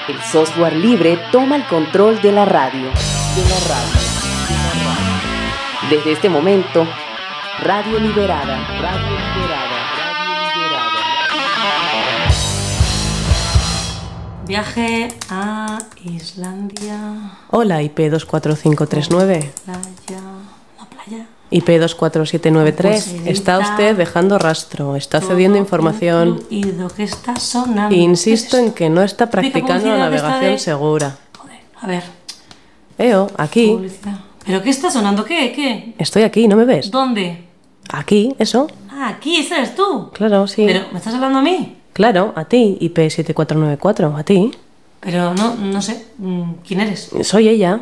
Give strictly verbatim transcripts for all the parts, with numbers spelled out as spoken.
El software libre toma el control de la radio. De la radio. De la radio. Desde este momento, Radio Liberada. Radio Liberada. Radio Liberada. Viaje a Islandia. Hola, I P dos cuatro cinco tres nueve. Playa. ¿La playa? I P dos cuatro siete nueve tres. Pues está usted dejando rastro, está cediendo información. ¿Y lo que está sonando? Insisto en que no está practicando la navegación de... segura. Joder, a ver. Eo, aquí. Publicidad. ¿Pero qué está sonando? ¿Qué? ¿Qué? Estoy aquí, ¿no me ves? ¿Dónde? Aquí, eso. Ah, aquí, ese eres tú. Claro, sí. ¿Pero me estás hablando a mí? Claro, a ti, I P siete cuatro nueve cuatro, a ti. Pero no, no sé. ¿Quién eres? Soy ella.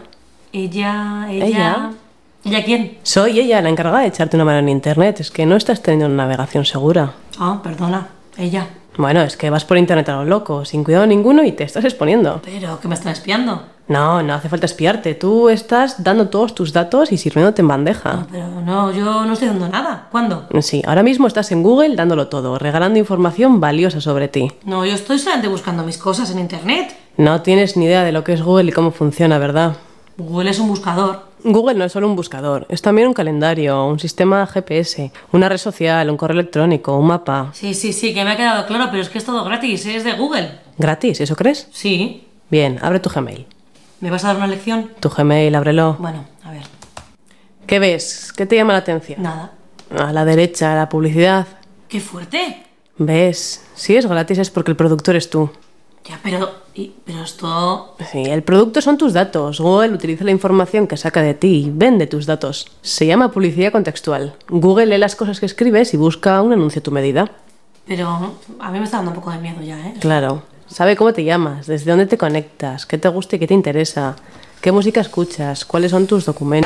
Ella, ella... Ella. ¿Ella quién? Soy ella, la encargada de echarte una mano en internet. Es que no estás teniendo una navegación segura. Ah, perdona. Ella. Bueno, es que vas por internet a lo loco, sin cuidado ninguno y te estás exponiendo. ¿Pero que me están espiando? No, no hace falta espiarte. Tú estás dando todos tus datos y sirviéndote en bandeja. No, pero no, yo no estoy dando nada. ¿Cuándo? Sí, ahora mismo estás en Google dándolo todo, regalando información valiosa sobre ti. No, yo estoy solamente buscando mis cosas en internet. No tienes ni idea de lo que es Google y cómo funciona, ¿verdad? Google es un buscador. Google no es solo un buscador, es también un calendario, un sistema G P S, una red social, un correo electrónico, un mapa. Sí, sí, sí, que me ha quedado claro, pero es que es todo gratis, es de Google. ¿Gratis? ¿Eso crees? Sí. Bien, abre tu Gmail. ¿Me vas a dar una lección? Tu Gmail, ábrelo. Bueno, a ver. ¿Qué ves? ¿Qué te llama la atención? Nada. A la derecha, la publicidad. ¡Qué fuerte! ¿Ves? Si es gratis es porque el producto eres tú. Ya, pero... y- pero esto... Sí, el producto son tus datos. Google utiliza la información que saca de ti y vende tus datos. Se llama publicidad contextual. Google lee las cosas que escribes y busca un anuncio a tu medida. Pero a mí me está dando un poco de miedo ya, ¿eh? Claro. Sabe cómo te llamas, desde dónde te conectas, qué te gusta y qué te interesa, qué música escuchas, cuáles son tus documentos.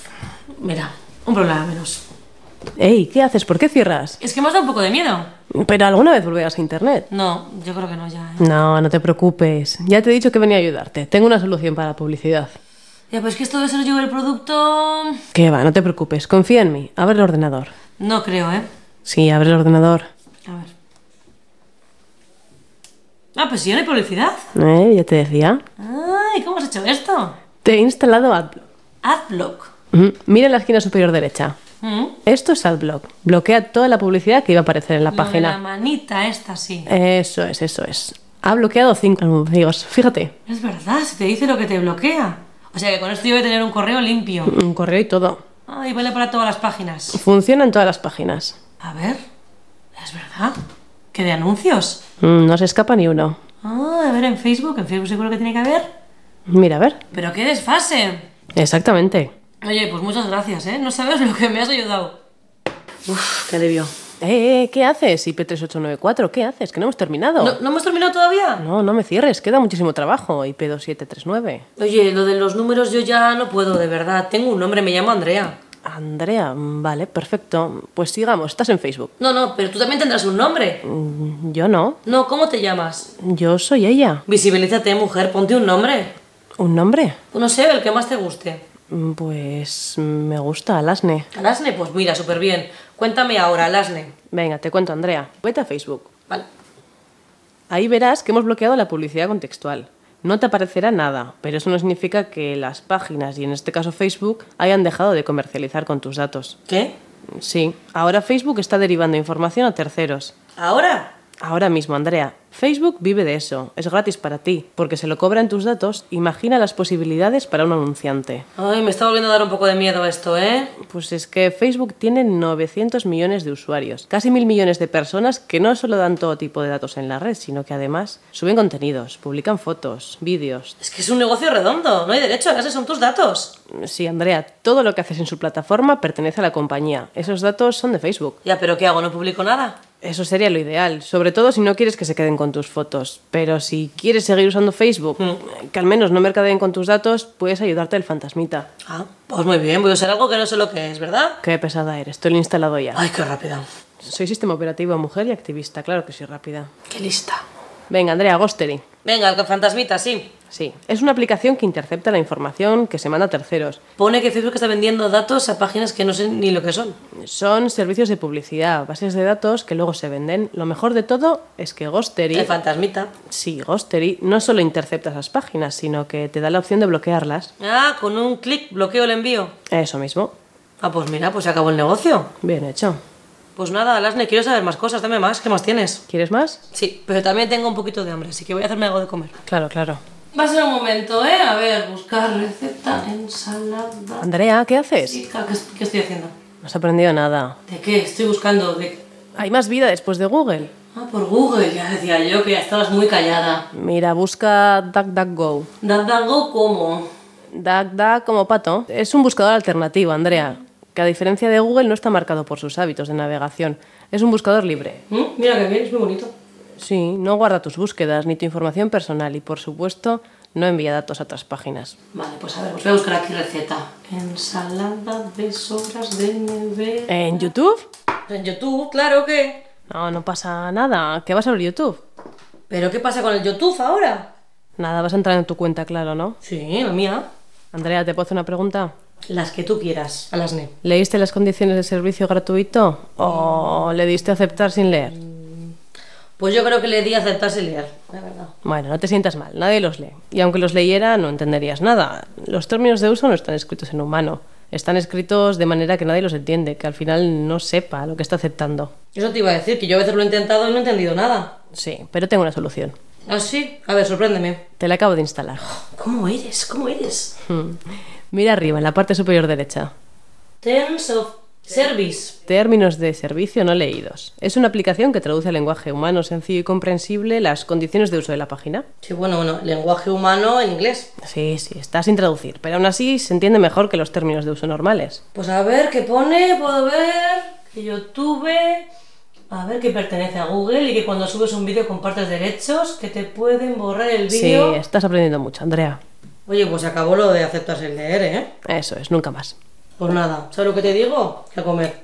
Mira, un problema menos. Ey, ¿qué haces? ¿Por qué cierras? Es que me has dado un poco de miedo. Pero alguna vez volverás a internet. No, yo creo que no ya, ¿eh? No, no te preocupes. Ya te he dicho que venía a ayudarte. Tengo una solución para la publicidad. Ya, pues que esto de ser yo el producto... ¿Qué va? No te preocupes. Confía en mí. Abre el ordenador. No creo, ¿eh? Sí, abre el ordenador. A ver. Ah, pues si ya no hay publicidad. ¿Eh? Ya te decía. Ay, ¿cómo has hecho esto? Te he instalado AdBlock. Adblock. Ujú. Mira en la esquina superior derecha. ¿Mm? Esto es AdBlock. Bloquea toda la publicidad que iba a aparecer en la Lo de página. la manita esta, sí. Eso es, eso es. Ha bloqueado cinco anuncios. Fíjate. Es verdad, si te dice lo que te bloquea. O sea que con esto yo voy a tener un correo limpio. Un correo y todo. Ay, vale para todas las páginas. Funciona en todas las páginas. A ver. Es verdad. ¿Qué de anuncios? Mm, No se escapa ni uno. Ah, a ver, en Facebook. En Facebook seguro que tiene que haber. Mira, a ver. Pero qué desfase. Exactamente. Oye, pues muchas gracias, ¿eh? No sabes lo que me has ayudado. Uf, qué alivio. Eh, eh, ¿qué haces? I P tres ocho nueve cuatro, ¿qué haces? Que no hemos terminado. ¿No, ¿no hemos terminado todavía? No, no me cierres, queda muchísimo trabajo. I P dos siete tres nueve. Oye, lo de los números yo ya no puedo, de verdad. Tengo un nombre, me llamo Andrea. Andrea, mm, vale, perfecto. Pues sigamos, estás en Facebook. No, no, pero tú también tendrás un nombre. Mm, Yo no. No, ¿cómo te llamas? Yo soy ella. Visibilízate, mujer, ponte un nombre. ¿Un nombre? No sé, el que más te guste. Mm, Pues mm, me gusta Alasne. Alasne, pues mira, súper bien. Cuéntame ahora, Alasne. Venga, te cuento, Andrea. Vete a Facebook. Vale. Ahí verás que hemos bloqueado la publicidad contextual. No te aparecerá nada, pero eso no significa que las páginas, y en este caso Facebook, hayan dejado de comercializar con tus datos. ¿Qué? Sí, ahora Facebook está derivando información a terceros. ¿Ahora? Ahora mismo, Andrea, Facebook vive de eso. Es gratis para ti, porque se lo cobran tus datos. Imagina las posibilidades para un anunciante. Ay, me está volviendo a dar un poco de miedo esto, ¿eh? Pues es que Facebook tiene novecientos millones de usuarios, casi mil millones de personas que no solo dan todo tipo de datos en la red, sino que además suben contenidos, publican fotos, vídeos. Es que es un negocio redondo, no hay derecho, a esos son tus datos. Sí, Andrea, todo lo que haces en su plataforma pertenece a la compañía. Esos datos son de Facebook. Ya, pero ¿qué hago? ¿No publico nada? Eso sería lo ideal, sobre todo si no quieres que se queden con tus fotos. Pero si quieres seguir usando Facebook, Mm. que al menos no mercadeen con tus datos, puedes ayudarte del fantasmita. Ah, pues muy bien, voy a usar algo que no sé lo que es, ¿verdad? Qué pesada eres, te lo he instalado ya. Ay, qué rápida. Soy sistema operativo mujer y activista, claro que soy rápida. Qué lista. Venga, Andrea, Ghostery. Venga, el fantasmita, sí. Sí, es una aplicación que intercepta la información que se manda a terceros. Pone que Facebook está vendiendo datos a páginas que no sé ni lo que son. Son servicios de publicidad, bases de datos que luego se venden. Lo mejor de todo es que Ghostery... El fantasmita. Sí, Ghostery no solo intercepta esas páginas, sino que te da la opción de bloquearlas. Ah, con un clic bloqueo el envío. Eso mismo. Ah, pues mira, pues se acabó el negocio. Bien hecho. Pues nada, Alasne, quiero saber más cosas, dame más, ¿qué más tienes? ¿Quieres más? Sí, pero también tengo un poquito de hambre, así que voy a hacerme algo de comer. Claro, claro. Va a ser un momento, ¿eh? A ver, buscar receta, ensalada... Andrea, ¿qué haces? Sí, ¿qué, qué estoy haciendo? No has aprendido nada. ¿De qué? Estoy buscando de... Hay más vida después de Google. Ah, por Google, ya decía yo que ya estabas muy callada. Mira, busca DuckDuckGo. ¿DuckDuckGo cómo? DuckDuck como pato. Es un buscador alternativo, Andrea, que a diferencia de Google no está marcado por sus hábitos de navegación. Es un buscador libre. ¿Mm? Mira que bien, es muy bonito. Sí, no guarda tus búsquedas ni tu información personal y, por supuesto, no envía datos a otras páginas. Vale, pues a ver, pues voy a buscar aquí receta. Ensalada de sobras de nevera... ¿En YouTube? En YouTube, claro que... No, no pasa nada. ¿Qué vas a abrir YouTube? ¿Pero qué pasa con el YouTube ahora? Nada, vas a entrar en tu cuenta, claro, ¿no? Sí, la mía. Andrea, ¿te puedo hacer una pregunta? Las que tú quieras, Alasne. ¿Leíste las condiciones de servicio gratuito o le diste a aceptar sin leer? Pues yo creo que le di a aceptar sin leer, la verdad. Bueno, no te sientas mal, nadie los lee. Y aunque los leyera, no entenderías nada. Los términos de uso no están escritos en humano. Están escritos de manera que nadie los entiende, que al final no sepa lo que está aceptando. Eso te iba a decir, que yo a veces lo he intentado y no he entendido nada. Sí, pero tengo una solución. ¿Ah, sí? A ver, sorpréndeme. Te la acabo de instalar. ¿Cómo eres? ¿Cómo eres? Mira arriba, en la parte superior derecha. Terms of Service. Términos de servicio no leídos. Es una aplicación que traduce al lenguaje humano sencillo y comprensible las condiciones de uso de la página. Sí, bueno, bueno, lenguaje humano en inglés. Sí, sí, está sin traducir, pero aún así se entiende mejor que los términos de uso normales. Pues a ver, ¿qué pone? Puedo ver que YouTube... A ver, que pertenece a Google y que cuando subes un vídeo compartes derechos, que te pueden borrar el vídeo... Sí, estás aprendiendo mucho, Andrea. Oye, pues acabó lo de aceptar el leer, ¿eh? Eso es, nunca más. Pues nada, ¿sabes lo que te digo? Que a comer.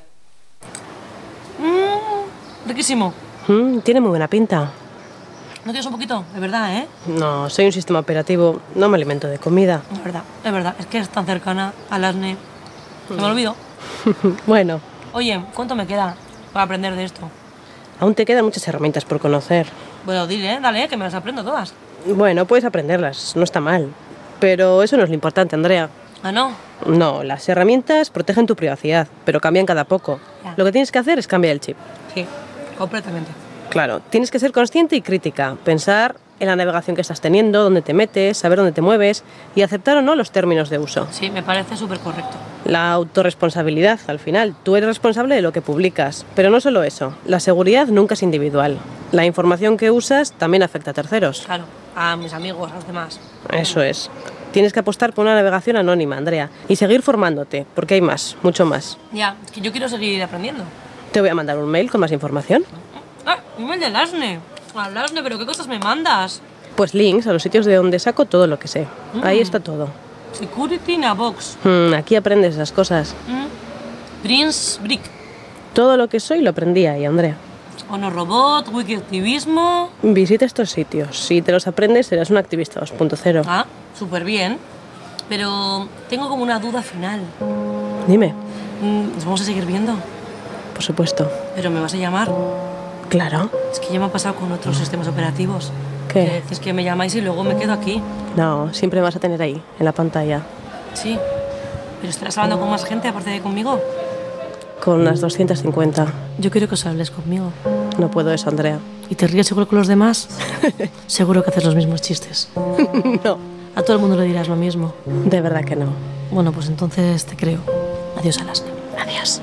Mmm, riquísimo. Mm, tiene muy buena pinta. ¿No tienes un poquito? De verdad, ¿eh? No, soy un sistema operativo, no me alimento de comida. Es verdad, es verdad. Es que es tan cercana al Asne. Se me olvidó. Bueno. Oye, ¿cuánto me queda para aprender de esto? Aún te quedan muchas herramientas por conocer. Bueno, dile, ¿eh? Dale, que me las aprendo todas. Bueno, puedes aprenderlas, no está mal. Pero eso no es lo importante, Andrea. ¿Ah, no? No, las herramientas protegen tu privacidad, pero cambian cada poco. Ya. Lo que tienes que hacer es cambiar el chip. Sí, completamente. Claro, tienes que ser consciente y crítica, pensar en la navegación que estás teniendo, dónde te metes, saber dónde te mueves y aceptar o no los términos de uso. Sí, me parece súper correcto. La autorresponsabilidad, al final. Tú eres responsable de lo que publicas. Pero no solo eso, la seguridad nunca es individual. La información que usas también afecta a terceros. Claro, a mis amigos, a los demás. Eso es. Tienes que apostar por una navegación anónima, Andrea, y seguir formándote, porque hay más, mucho más. Ya, es que yo quiero seguir aprendiendo. Te voy a mandar un mail con más información. ¡Ah! ¡Email del Asne! ¡Al Asne, pero qué cosas me mandas! Pues links a los sitios de donde saco todo lo que sé. Mm. Ahí está todo. Security in a box. Mm, aquí aprendes esas cosas. Mm. Prince Brick. Todo lo que soy lo aprendí ahí, Andrea. Honor Robot, Wikitivismo... Visita estos sitios. Si te los aprendes, serás un activista dos punto cero. Ah, súper bien. Pero tengo como una duda final. Dime. ¿Nos vamos a seguir viendo? Por supuesto. ¿Pero me vas a llamar? Claro. Es que ya me ha pasado con otros sistemas operativos. ¿Qué? Que decís que me llamáis y luego me quedo aquí. No, siempre me vas a tener ahí, en la pantalla. Sí. ¿Pero estarás hablando con más gente aparte de conmigo? Con unas doscientas cincuenta. Yo quiero que os hables conmigo. No puedo eso, Andrea. ¿Y te ríes seguro con los demás? Seguro que haces los mismos chistes. No. A todo el mundo le dirás lo mismo. De verdad que no. Bueno, pues entonces te creo. Adiós, Alasne. Adiós.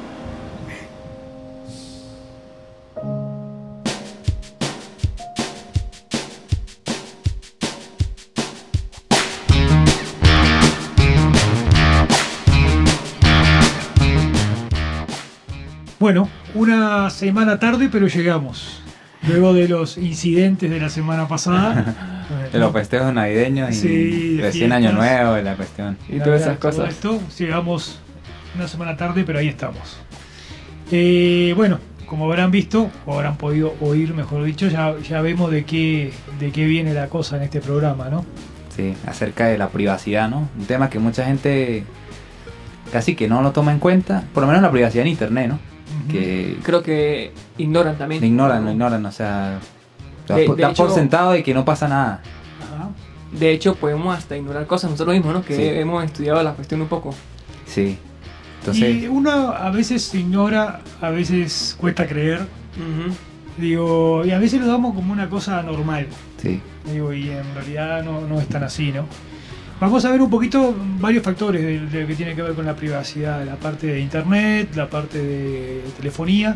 Bueno, una semana tarde, pero llegamos. Luego de los incidentes de la semana pasada. De los festejos navideños y Sí, recién fiestas. Año Nuevo y la cuestión. Y todas esas Todo cosas. esto, llegamos una semana tarde, pero ahí estamos. Eh, bueno, como habrán visto, o habrán podido oír, mejor dicho, ya, ya vemos de qué, de qué viene la cosa en este programa, ¿no? Sí, acerca de la privacidad, ¿no? Un tema que mucha gente casi que no lo toma en cuenta, por lo menos la privacidad en internet, ¿no? Ujú. Que Creo que ignoran también. lo ignoran, lo ignoran, o sea, De- dan de por hecho- sentado de que no pasa nada. Ajá. De hecho, podemos hasta ignorar cosas nosotros mismos, ¿no? Que Sí. hemos estudiado la cuestión un poco. Sí. Entonces, Y uno a veces ignora, a veces cuesta creer, Ujú. digo, y a veces lo damos como una cosa normal. sí. Digo, y en realidad no, no es tan así, ¿no? Vamos a ver un poquito varios factores de, de lo que tiene que ver con la privacidad, la parte de internet, la parte de telefonía,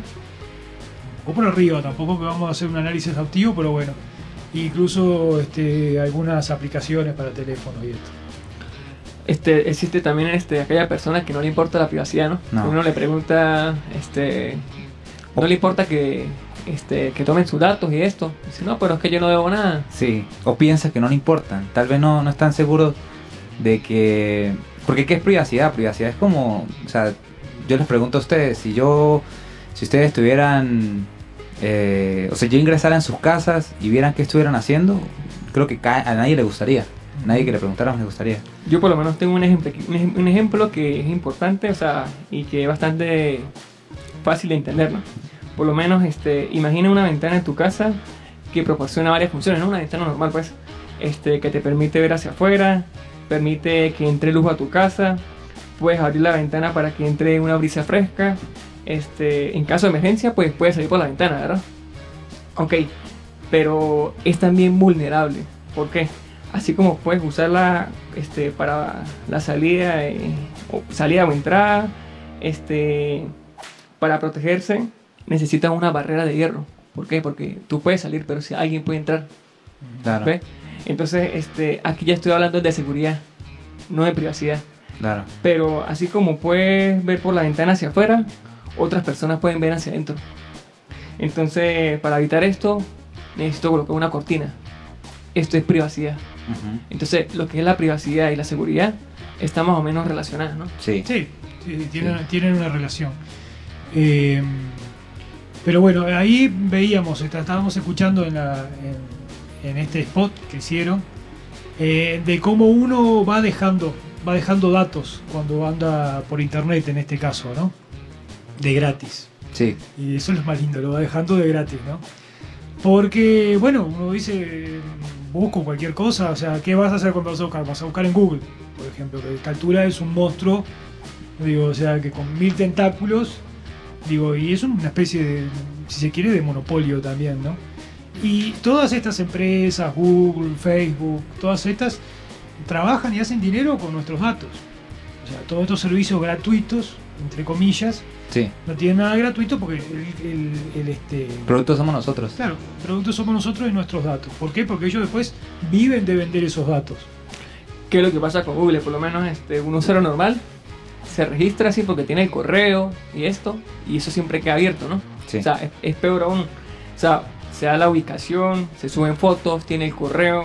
o por arriba, tampoco que vamos a hacer un análisis exhaustivo, pero bueno, incluso este, algunas aplicaciones para teléfono y esto. Este, existe también este, aquella persona que no le importa la privacidad, ¿no? No. Uno le pregunta, este, no le importa que, este, que tomen sus datos y esto. Dice, no, pero es que yo no debo nada. Sí, o piensa que no le importan. Tal vez no, no están seguros de que... Porque ¿qué es privacidad? Privacidad es como... O sea, yo les pregunto a ustedes, si yo... Si ustedes estuvieran... Eh, o sea, yo ingresara en sus casas y vieran qué estuvieran haciendo, creo que ca- a nadie le gustaría. A nadie que le preguntáramos le gustaría. Yo por lo menos tengo un ejemplo, un ejem- un ejemplo que es importante, o sea, y que es bastante fácil de entender, ¿no? Por lo menos, este, imagina una ventana en tu casa que proporciona varias funciones, ¿no? Una ventana normal, pues, este, que te permite ver hacia afuera, permite que entre luz a tu casa, puedes abrir la ventana para que entre una brisa fresca, este, en caso de emergencia, pues puedes salir por la ventana, ¿verdad? Ok, pero es también vulnerable. ¿Por qué? Así como puedes usarla este, para la salida, eh, o salida o entrada, este, para protegerse, necesitas una barrera de hierro. ¿Por qué? Porque tú puedes salir, pero si alguien puede entrar. Claro, ¿Ve? Entonces, este, aquí ya estoy hablando de seguridad, no de privacidad. claro. Pero así como puedes ver por la ventana hacia afuera, otras personas pueden ver hacia adentro. Entonces, para evitar esto, necesito colocar una cortina. Esto es privacidad. Ujú. Entonces, lo que es la privacidad y la seguridad está más o menos relacionadas, ¿no? Sí. Sí, sí, sí, tienen, Sí. tienen una relación. Eh, pero bueno, ahí veíamos, está- estábamos escuchando en, la- en, en este spot que hicieron, eh, de cómo uno va dejando, va dejando datos cuando anda por internet en este caso, ¿no? De gratis. Sí. Y eso es lo más lindo, lo va dejando de gratis, ¿no? Porque, bueno, uno dice, busco cualquier cosa, o sea, ¿qué vas a hacer cuando vas a buscar? Vas a buscar en Google, por ejemplo, que a esta altura es un monstruo, digo, o sea, que con mil tentáculos, digo, y es una especie de, si se quiere, de monopolio también, ¿no? Y todas estas empresas, Google, Facebook, todas estas, trabajan y hacen dinero con nuestros datos. O sea, todos estos servicios gratuitos, entre comillas, Sí. no tienen nada gratuito porque el, el, el, este, Productos somos nosotros. claro, productos somos nosotros y nuestros datos. ¿Por qué? Porque ellos después viven de vender esos datos. ¿Qué es lo que pasa con Google? Por lo menos este, un usuario normal se registra así porque tiene el correo y esto, y eso siempre queda abierto, ¿no? Sí. O sea, es, es peor aún. O sea, se da la ubicación, se suben fotos, tiene el correo,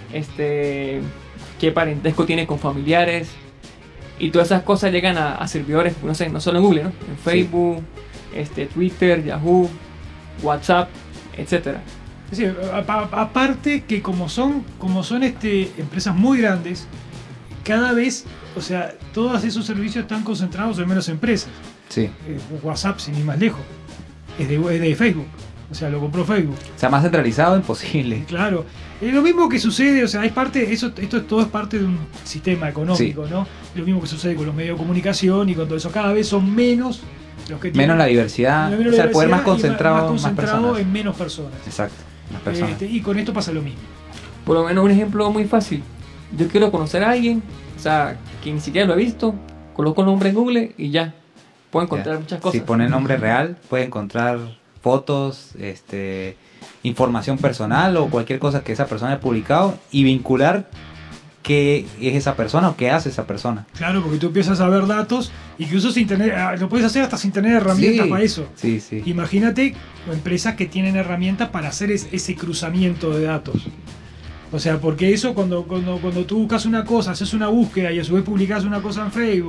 este, qué parentesco tiene con familiares, y todas esas cosas llegan a, a servidores, no sé, no solo en Google, ¿no? En Facebook, este, Twitter, Yahoo, WhatsApp, etcétera. Es decir, a- a- aparte que como son, como son este, empresas muy grandes, cada vez, o sea, todos esos servicios están concentrados en menos empresas. Sí. Eh, WhatsApp, sin ir más lejos, es de, es de Facebook. O sea, lo compró Facebook. O sea, más centralizado imposible. Claro. Es lo mismo que sucede, o sea, es parte, eso, esto todo es parte de un sistema económico, ¿no? Lo mismo que sucede con los medios de comunicación y con todo eso. Cada vez son menos los que tienen. Menos la diversidad. menos O sea, la el poder más diversidad y concentrado, más, más concentrado personas. en menos personas. Exacto. Más personas. Este, y con esto pasa lo mismo. Por lo menos un ejemplo muy fácil. Yo quiero conocer a alguien, o sea, que ni siquiera lo he visto, coloco el nombre en Google y ya. Puedo encontrar Ya. muchas cosas. Si pone nombre real, puede encontrar fotos, este, información personal o cualquier cosa que esa persona haya publicado y vincular qué es esa persona o qué hace esa persona. Claro, porque tú empiezas a ver datos, incluso sin tener, ah, lo puedes hacer hasta sin tener herramientas Sí. para eso. Sí, sí. Imagínate empresas que tienen herramientas para hacer es- ese cruzamiento de datos. O sea, porque eso cuando, cuando, cuando tú buscas una cosa, haces una búsqueda y a su vez publicas una cosa en Facebook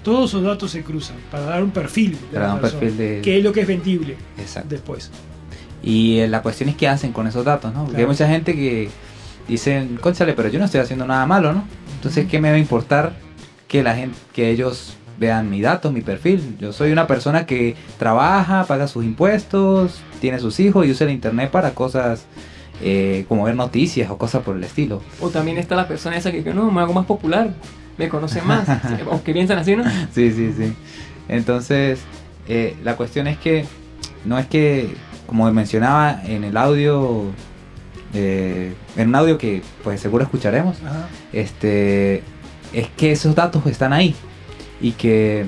todos esos datos se cruzan para dar un perfil de Para la dar un persona, perfil de- que es lo que es vendible Exacto. después. Y eh, la cuestión es qué hacen con esos datos, ¿no? Porque Claro. hay mucha gente que dicen, cónchale, pero yo no estoy haciendo nada malo, ¿no? Entonces, ¿qué me va a importar que la gente, que ellos vean mi datos, mi perfil? Yo soy una persona que trabaja, paga sus impuestos, tiene sus hijos y usa el internet para cosas eh, como ver noticias o cosas por el estilo. O también está la persona esa que, que no, me hago más popular, me conocen más, o que piensan así, ¿no? Sí, sí, sí. Entonces, eh, la cuestión es que no es que, como mencionaba en el audio, eh, en un audio que pues seguro escucharemos, Ajá. este, es que esos datos están ahí y que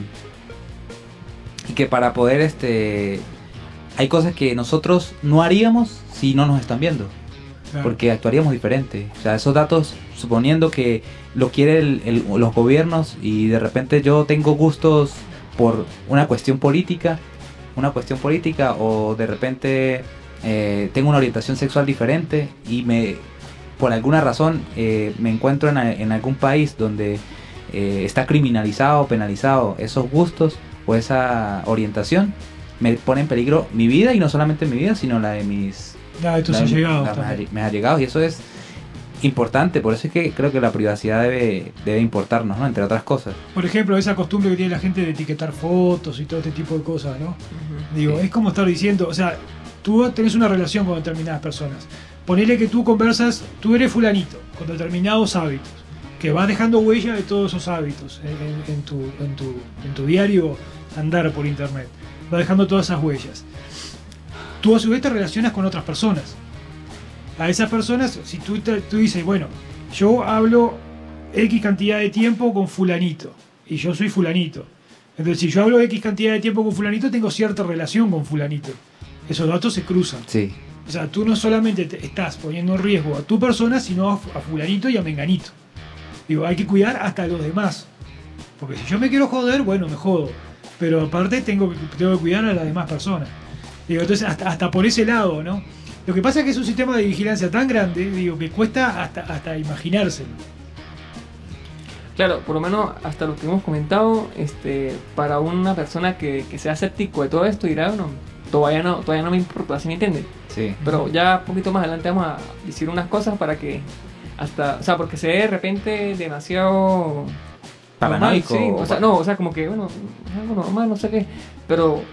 y que para poder, este, hay cosas que nosotros no haríamos si no nos están viendo. Claro. Porque actuaríamos diferente. O sea, esos datos, suponiendo que lo quieren los gobiernos y de repente yo tengo gustos por una cuestión política, una cuestión política o de repente eh, tengo una orientación sexual diferente y me, por alguna razón eh, me encuentro en, en algún país donde eh, está criminalizado, penalizado esos gustos o esa orientación, me pone en peligro mi vida y no solamente mi vida, sino la de mis Ya, estos la- han llegado. la- me, ha, me ha llegado y eso es importante, por eso es que creo que la privacidad debe, debe importarnos, ¿no? Entre otras cosas. Por ejemplo, esa costumbre que tiene la gente de etiquetar fotos y todo este tipo de cosas, ¿no? Digo, Sí. es como estar diciendo, o sea, tú tenés una relación con determinadas personas. Ponele que tú conversas, tú eres fulanito, con determinados hábitos, que vas dejando huella de todos esos hábitos en, en- en tu, en, tu, en tu diario andar por internet. Vas dejando todas esas huellas. Tú a su vez te relacionas con otras personas. A esas personas, si tú, te- tú dices, bueno, yo hablo X cantidad de tiempo con fulanito, y yo soy fulanito. Entonces, si yo hablo X cantidad de tiempo con fulanito, tengo cierta relación con fulanito. Esos datos se cruzan. Sí, O sea, tú no solamente te estás poniendo en riesgo a tu persona, sino a, a fulanito y a menganito. Digo, hay que cuidar hasta a los demás. Porque si yo me quiero joder, bueno, me jodo. Pero aparte tengo que, tengo que cuidar a las demás personas. Digo, entonces hasta, hasta por ese lado, ¿no? Lo que pasa es que es un sistema de vigilancia tan grande, digo, que cuesta hasta, hasta imaginárselo. Claro, por lo menos hasta lo que hemos comentado, este, para una persona que, que sea escéptico de todo esto, dirá, bueno, todavía no, todavía no me importa, ¿sí me entiende? sí. Pero ya un poquito más adelante vamos a decir unas cosas para que hasta, o sea, porque se ve de repente demasiado Paranoico. normal, sí, o sea, no, o sea, como que, bueno, es algo normal, no sé qué, pero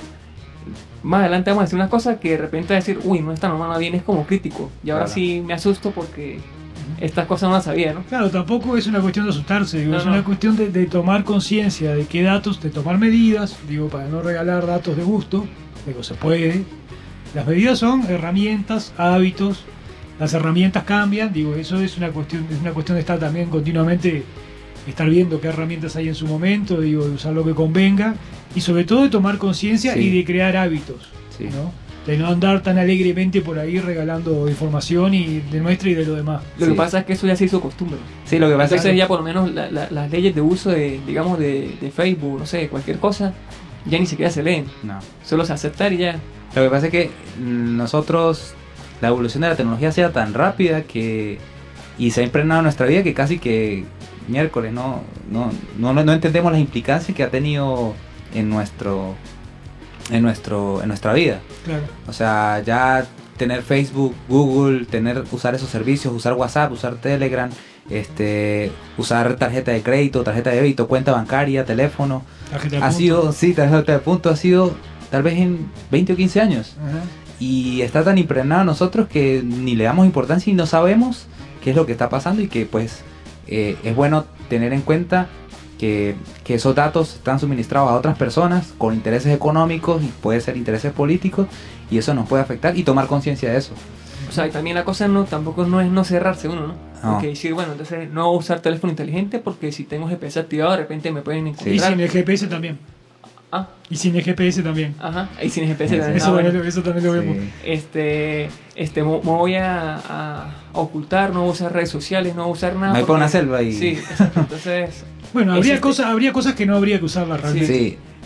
más adelante vamos a decir unas cosas que de repente va a decir, uy, no está normal, más bien es como crítico, y ahora Claro. sí me asusto porque estas cosas no las sabía, ¿no? Claro, tampoco es una cuestión de asustarse, digo, No, es no. una cuestión de, de tomar conciencia de qué datos, de tomar medidas, digo, para no regalar datos de gusto, digo, se puede. Las medidas son herramientas, hábitos, las herramientas cambian, digo, eso es una cuestión, es una cuestión de estar también continuamente, estar viendo qué herramientas hay en su momento, digo, de usar lo que convenga, y sobre todo de tomar conciencia Sí. y de crear hábitos, Sí. ¿no? De no andar tan alegremente por ahí regalando información y de nuestra y de lo demás. Lo Sí. que pasa es que eso ya se hizo costumbre. Sí, lo que pasa Entonces es ya por lo menos la- la- las leyes de uso de, digamos, de, de Facebook, no sé, cualquier cosa, ya ni siquiera se leen. no. Solo se aceptar y ya. Lo que pasa es que mm, nosotros, la evolución de la tecnología ha sido tan rápida que y se ha impregnado en nuestra vida que casi que miércoles no no no, no entendemos las implicancias que ha tenido en nuestro en nuestro en nuestra vida. Claro. O sea, ya tener Facebook, Google, tener usar esos servicios, usar WhatsApp, usar Telegram, este, usar tarjeta de crédito, tarjeta de débito, cuenta bancaria, teléfono, Tarjeta de ha punto. sido, sí, tarjeta de punto ha sido tal vez en veinte o quince años. Ajá. Y está tan impregnado a nosotros que ni le damos importancia y no sabemos qué es lo que está pasando y que pues eh, es bueno tener en cuenta que, que esos datos están suministrados a otras personas con intereses económicos y puede ser intereses políticos y eso nos puede afectar y tomar conciencia de eso. O sea, y también la cosa no tampoco no es no cerrarse uno, ¿no? No. Porque decir, bueno, entonces no usar teléfono inteligente porque si tengo G P S activado de repente me pueden Y encontrar. sin el G P S también. Ah, Y sin el G P S también. ajá, y sin G P S Sí, también. Eso, Ah, bueno. también, eso también lo vemos. Sí. Este, este, me, me voy a, a ocultar, no voy a usar redes sociales, no voy a usar nada. Me voy para porque- una selva y- Sí, exacto. Entonces, Bueno, habría existe- cosas, habría cosas que no habría que usarlas realmente. Sí,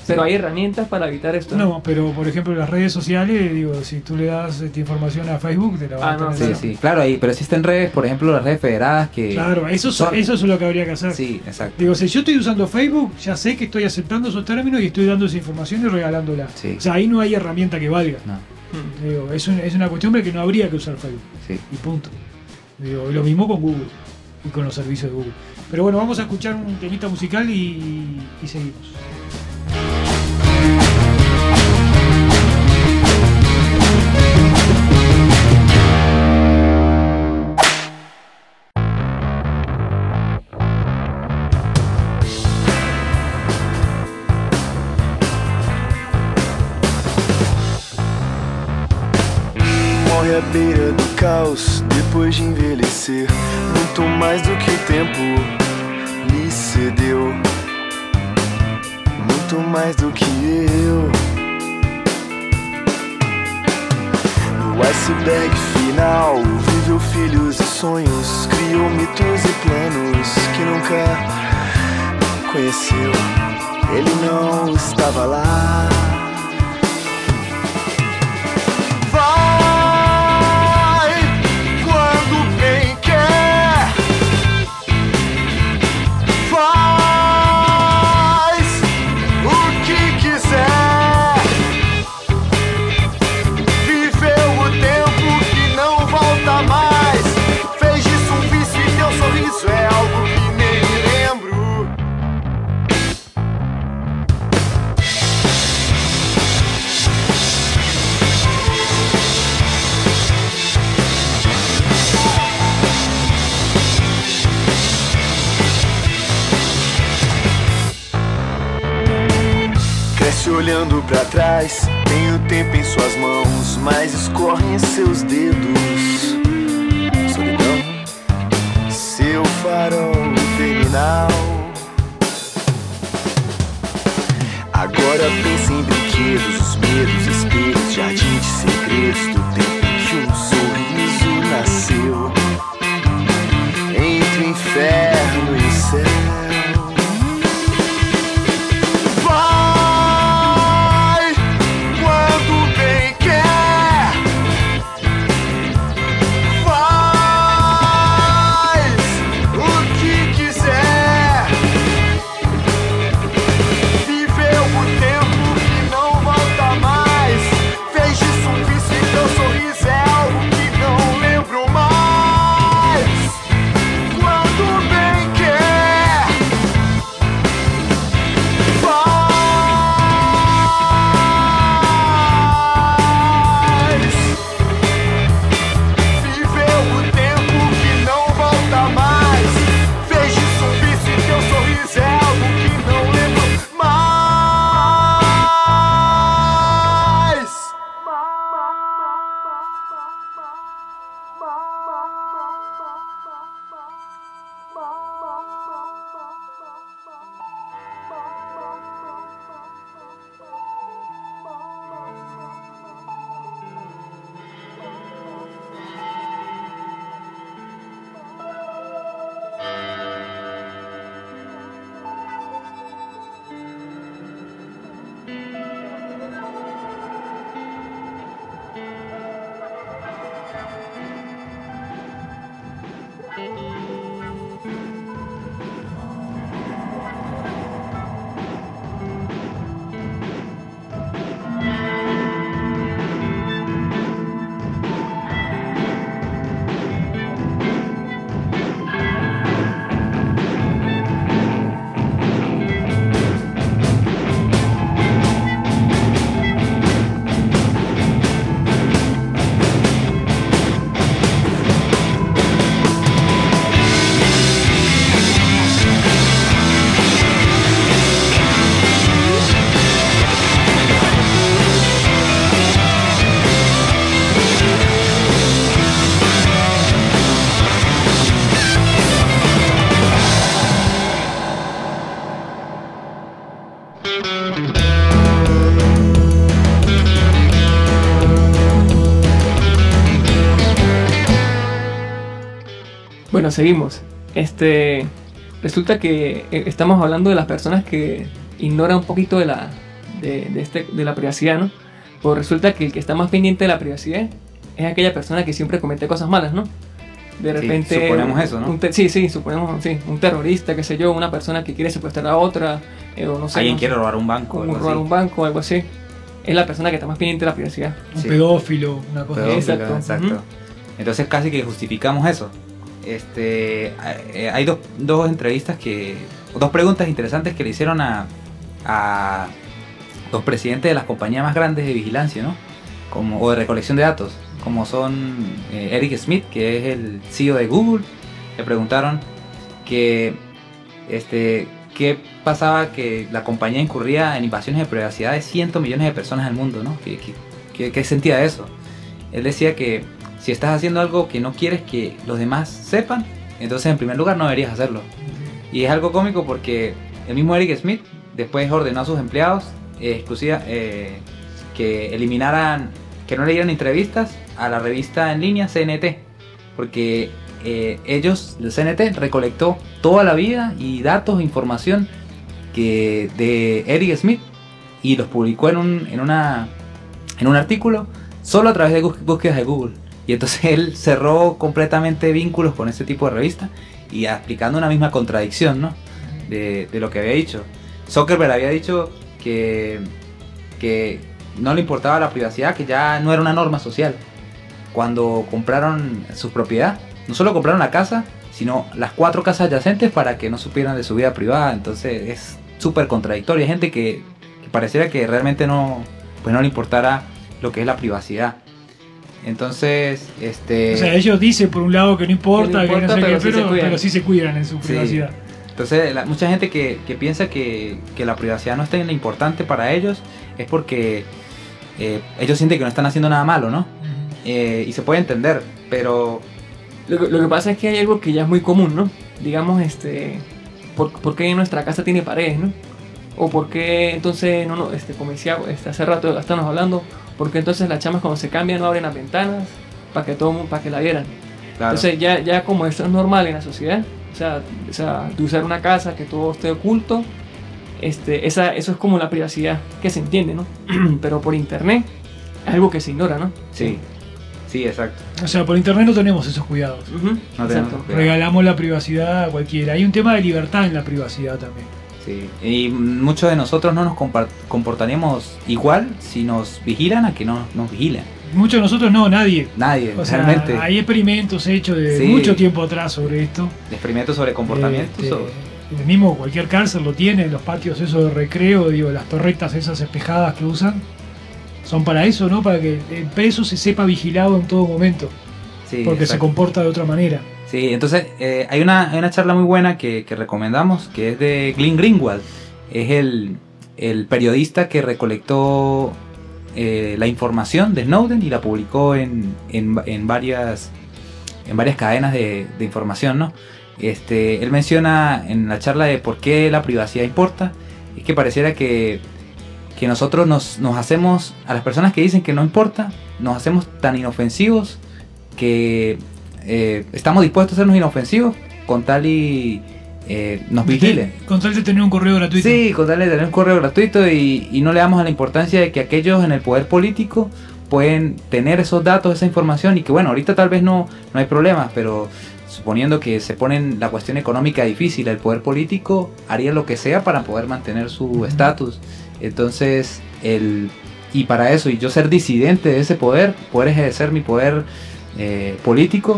Pero hay herramientas para evitar esto. No, pero por ejemplo las redes sociales, digo, si tú le das esta información a Facebook, te la van Ah, a no, tener. Sí, sí, claro, ahí, pero existen redes, por ejemplo, las redes federadas que... Claro, eso, son- eso es lo que habría que hacer. Sí, exacto. Digo, si yo estoy usando Facebook, ya sé que estoy aceptando esos términos y estoy dando esa información y regalándola. Sí. O sea, ahí no hay herramienta que valga. No, Mm. Digo, es, un- es una cuestión de que no habría que usar Facebook. sí. Y punto. Digo, y lo mismo con Google y con los servicios de Google. Pero bueno, vamos a escuchar un temita musical y, y seguimos. Morre à beira do caos depois de envelhecer, muito mais do que o tempo lhe cedeu, muito mais do que eu. No iceberg final viveu filhos e sonhos, criou mitos e planos que nunca conheceu. Ele não estava lá. Vai quando bem quer, faz o que quiser. Viveu o tempo que não volta mais, fez disso um vício e teu sorriso é algo que nem me lembro. Cresce olhando pra trás, tem o tempo em suas mãos, mas escorrem em seus dedos. Solidão, seu farol terminal. Agora pensa em brinquedos, os medos, espelhos, jardim de segredos do tempo em que um sorriso nasceu. Entre o inferno e o céu. Vai quando bem quer, faz o que quiser. Viveu o tempo que não volta mais, fez disso um vício e teu sorriso é algo que não lembro mais. Quando bem quer, faz. Viveu o tempo que não volta mais, fez disso um vício e teu sorriso é algo que não lembro mais. Bueno, seguimos. Este, resulta que eh, estamos hablando de las personas que ignoran un poquito de la, de, de, este, de la privacidad, ¿no? Pues resulta que el que está más pendiente de la privacidad es aquella persona que siempre comete cosas malas, ¿no? De repente... Sí, suponemos eso, ¿no? Un te- sí, sí, suponemos, sí. Un terrorista, qué sé yo, una persona que quiere secuestrar a otra, eh, o no sé. Alguien no, quiere robar un banco, como algo robar así. un banco, algo así. Es la persona que está más pendiente de la privacidad. Un Sí. pedófilo, una cosa Pedófilo, así. Exacto. exacto. Ujú. Entonces casi que justificamos eso. Este, eh, hay dos, dos entrevistas que, dos preguntas interesantes que le hicieron a, a los presidentes de las compañías más grandes de vigilancia, ¿no? Como, o de recolección de datos, como son eh, Eric Schmidt, que es el C E O de Google. Le preguntaron que, este, qué pasaba que la compañía incurría en invasiones de privacidad de cientos millones de personas del mundo, ¿no? ¿Qué, qué, qué, qué sentía eso? Él decía que si estás haciendo algo que no quieres que los demás sepan, entonces en primer lugar no deberías hacerlo. Y es algo cómico porque el mismo Eric Schmidt después ordenó a sus empleados eh, exclusiva, eh, que eliminaran, que no le dieran entrevistas a la revista en línea C N T, porque eh, ellos, el C N T, recolectó toda la vida y datos, información que de Eric Schmidt y los publicó en un, en una, en un artículo solo a través de bús- búsquedas de Google. Y entonces él cerró completamente vínculos con este tipo de revista y explicando una misma contradicción, ¿no? de, de lo que había dicho. Zuckerberg había dicho que, que no le importaba la privacidad, que ya no era una norma social. Cuando compraron su propiedad, no solo compraron la casa, sino las cuatro casas adyacentes para que no supieran de su vida privada. Entonces es súper contradictorio. Hay gente que, que pareciera que realmente no, pues no le importara lo que es la privacidad. Entonces, este... O sea, ellos dicen por un lado que no importa, que no, importa, sé pero qué, sí se pero, cuidan. pero sí se cuidan en su Sí. privacidad. Entonces, la- mucha gente que, que piensa que, que la privacidad no es tan importante para ellos es porque eh, ellos sienten que no están haciendo nada malo, ¿no? Ujú. Eh, y se puede entender, pero Lo, que- lo que pasa es que hay algo que ya es muy común, ¿no? Digamos, este, ¿por, por qué nuestra casa tiene paredes, ¿no? O por qué entonces, no, no, este, como decía, este, hace rato estamos hablando, ¿por qué entonces las chamas cuando se cambian no abren las ventanas para que todo mundo, para que la vieran? claro, Entonces ya, ya como esto es normal en la sociedad, o sea, o sea, de usar una casa que todo esté oculto, este, esa, eso es como la privacidad que se entiende, ¿no? Pero por internet es algo que se ignora, ¿no? sí, sí, exacto. O sea, por internet no tenemos esos cuidados. Ujú, No tenemos exacto. cuidado. Regalamos la privacidad a cualquiera. Hay un tema de libertad en la privacidad también. Sí. Y muchos de nosotros no nos compar- comportaríamos igual si nos vigilan a que no nos vigilen. Muchos de nosotros no, nadie. Nadie, O sea, realmente. hay experimentos hechos de Sí. mucho tiempo atrás sobre esto. Experimentos sobre comportamientos. Este, o- el mismo cualquier cárcel lo tiene, los patios esos de recreo, digo, las torretas esas espejadas que usan, son para eso, ¿no? Para que el preso se sepa vigilado en todo momento, sí, porque se exacto. comporta de otra manera. Sí, entonces eh, hay, una, hay una charla muy buena que, que recomendamos, que es de Glenn Greenwald. Es el, el periodista que recolectó eh, la información de Snowden y la publicó en, en, en varias, en varias cadenas de, de información, ¿no? Este, él menciona en la charla de por qué la privacidad importa, es que pareciera que, que nosotros nos, nos hacemos, a las personas que dicen que no importa, nos hacemos tan inofensivos que eh, estamos dispuestos a sernos inofensivos con tal y eh, nos vigilen. Con tal de tener un correo gratuito. Sí, con tal de tener un correo gratuito y, y no le damos a la importancia de que aquellos en el poder político pueden tener esos datos, esa información y que bueno, ahorita tal vez no, no hay problemas, pero suponiendo que se ponen la cuestión económica difícil, el poder político haría lo que sea para poder mantener su estatus. Entonces, el, y para eso, y yo ser disidente de ese poder, poder ejercer mi poder eh, político,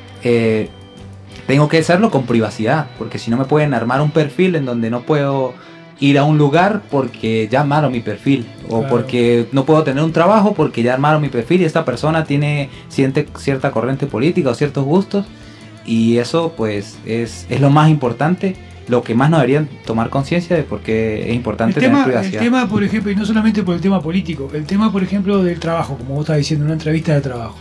eh, tengo que hacerlo con privacidad, porque si no me pueden armar un perfil en donde no puedo ir a un lugar porque ya armaron mi perfil, o Claro. porque no puedo tener un trabajo porque ya armaron mi perfil y esta persona tiene siente, cierta corriente política o ciertos gustos, y eso pues es, es lo más importante, lo que más nos deberían tomar conciencia de por qué es importante El tener tema, el privacidad. tema, por ejemplo, y no solamente por el tema político, el tema, por ejemplo, del trabajo, como vos estás diciendo, una entrevista de trabajo.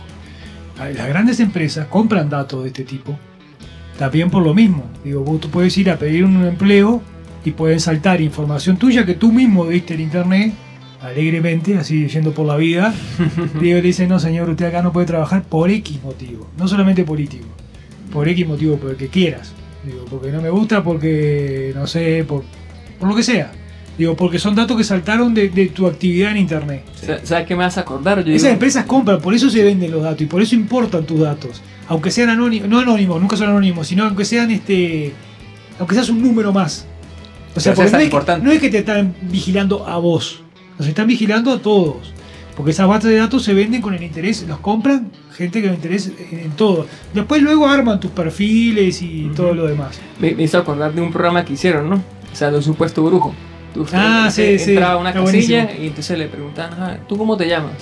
Las grandes empresas compran datos de este tipo, también por lo mismo. Digo, vos tú puedes ir a pedir un empleo y pueden saltar información tuya que tú mismo diste en internet, alegremente, así yendo por la vida. Digo, le dicen, no señor, usted acá no puede trabajar por X motivo, no solamente político, por X motivo, por el que quieras. Digo, porque no me gusta, porque no sé, por, por lo que sea. Digo, porque son datos que saltaron de, de tu actividad en internet. Sa- ¿Sabes qué me vas a acordar? Yo Esas digo, empresas compran, por eso se venden los datos y por eso importan tus datos. Aunque sean anónimos, no anónimos, nunca son anónimos, sino aunque sean este. Aunque seas un número más. O sea, Pero porque es no es, que, importante. no es que te están vigilando a vos, los están vigilando a todos. Porque esas bases de datos se venden con el interés, los compran gente que le interesa en todo. Después luego arman tus perfiles y Ujú. todo lo demás. me, me hizo acordar de un programa que hicieron, ¿no? O sea, de un supuesto brujo. Tú, Ah, usted sí, sí, entraba a una está casilla buenísimo. y entonces le preguntaban, "Ajá, ¿tú cómo te llamas?"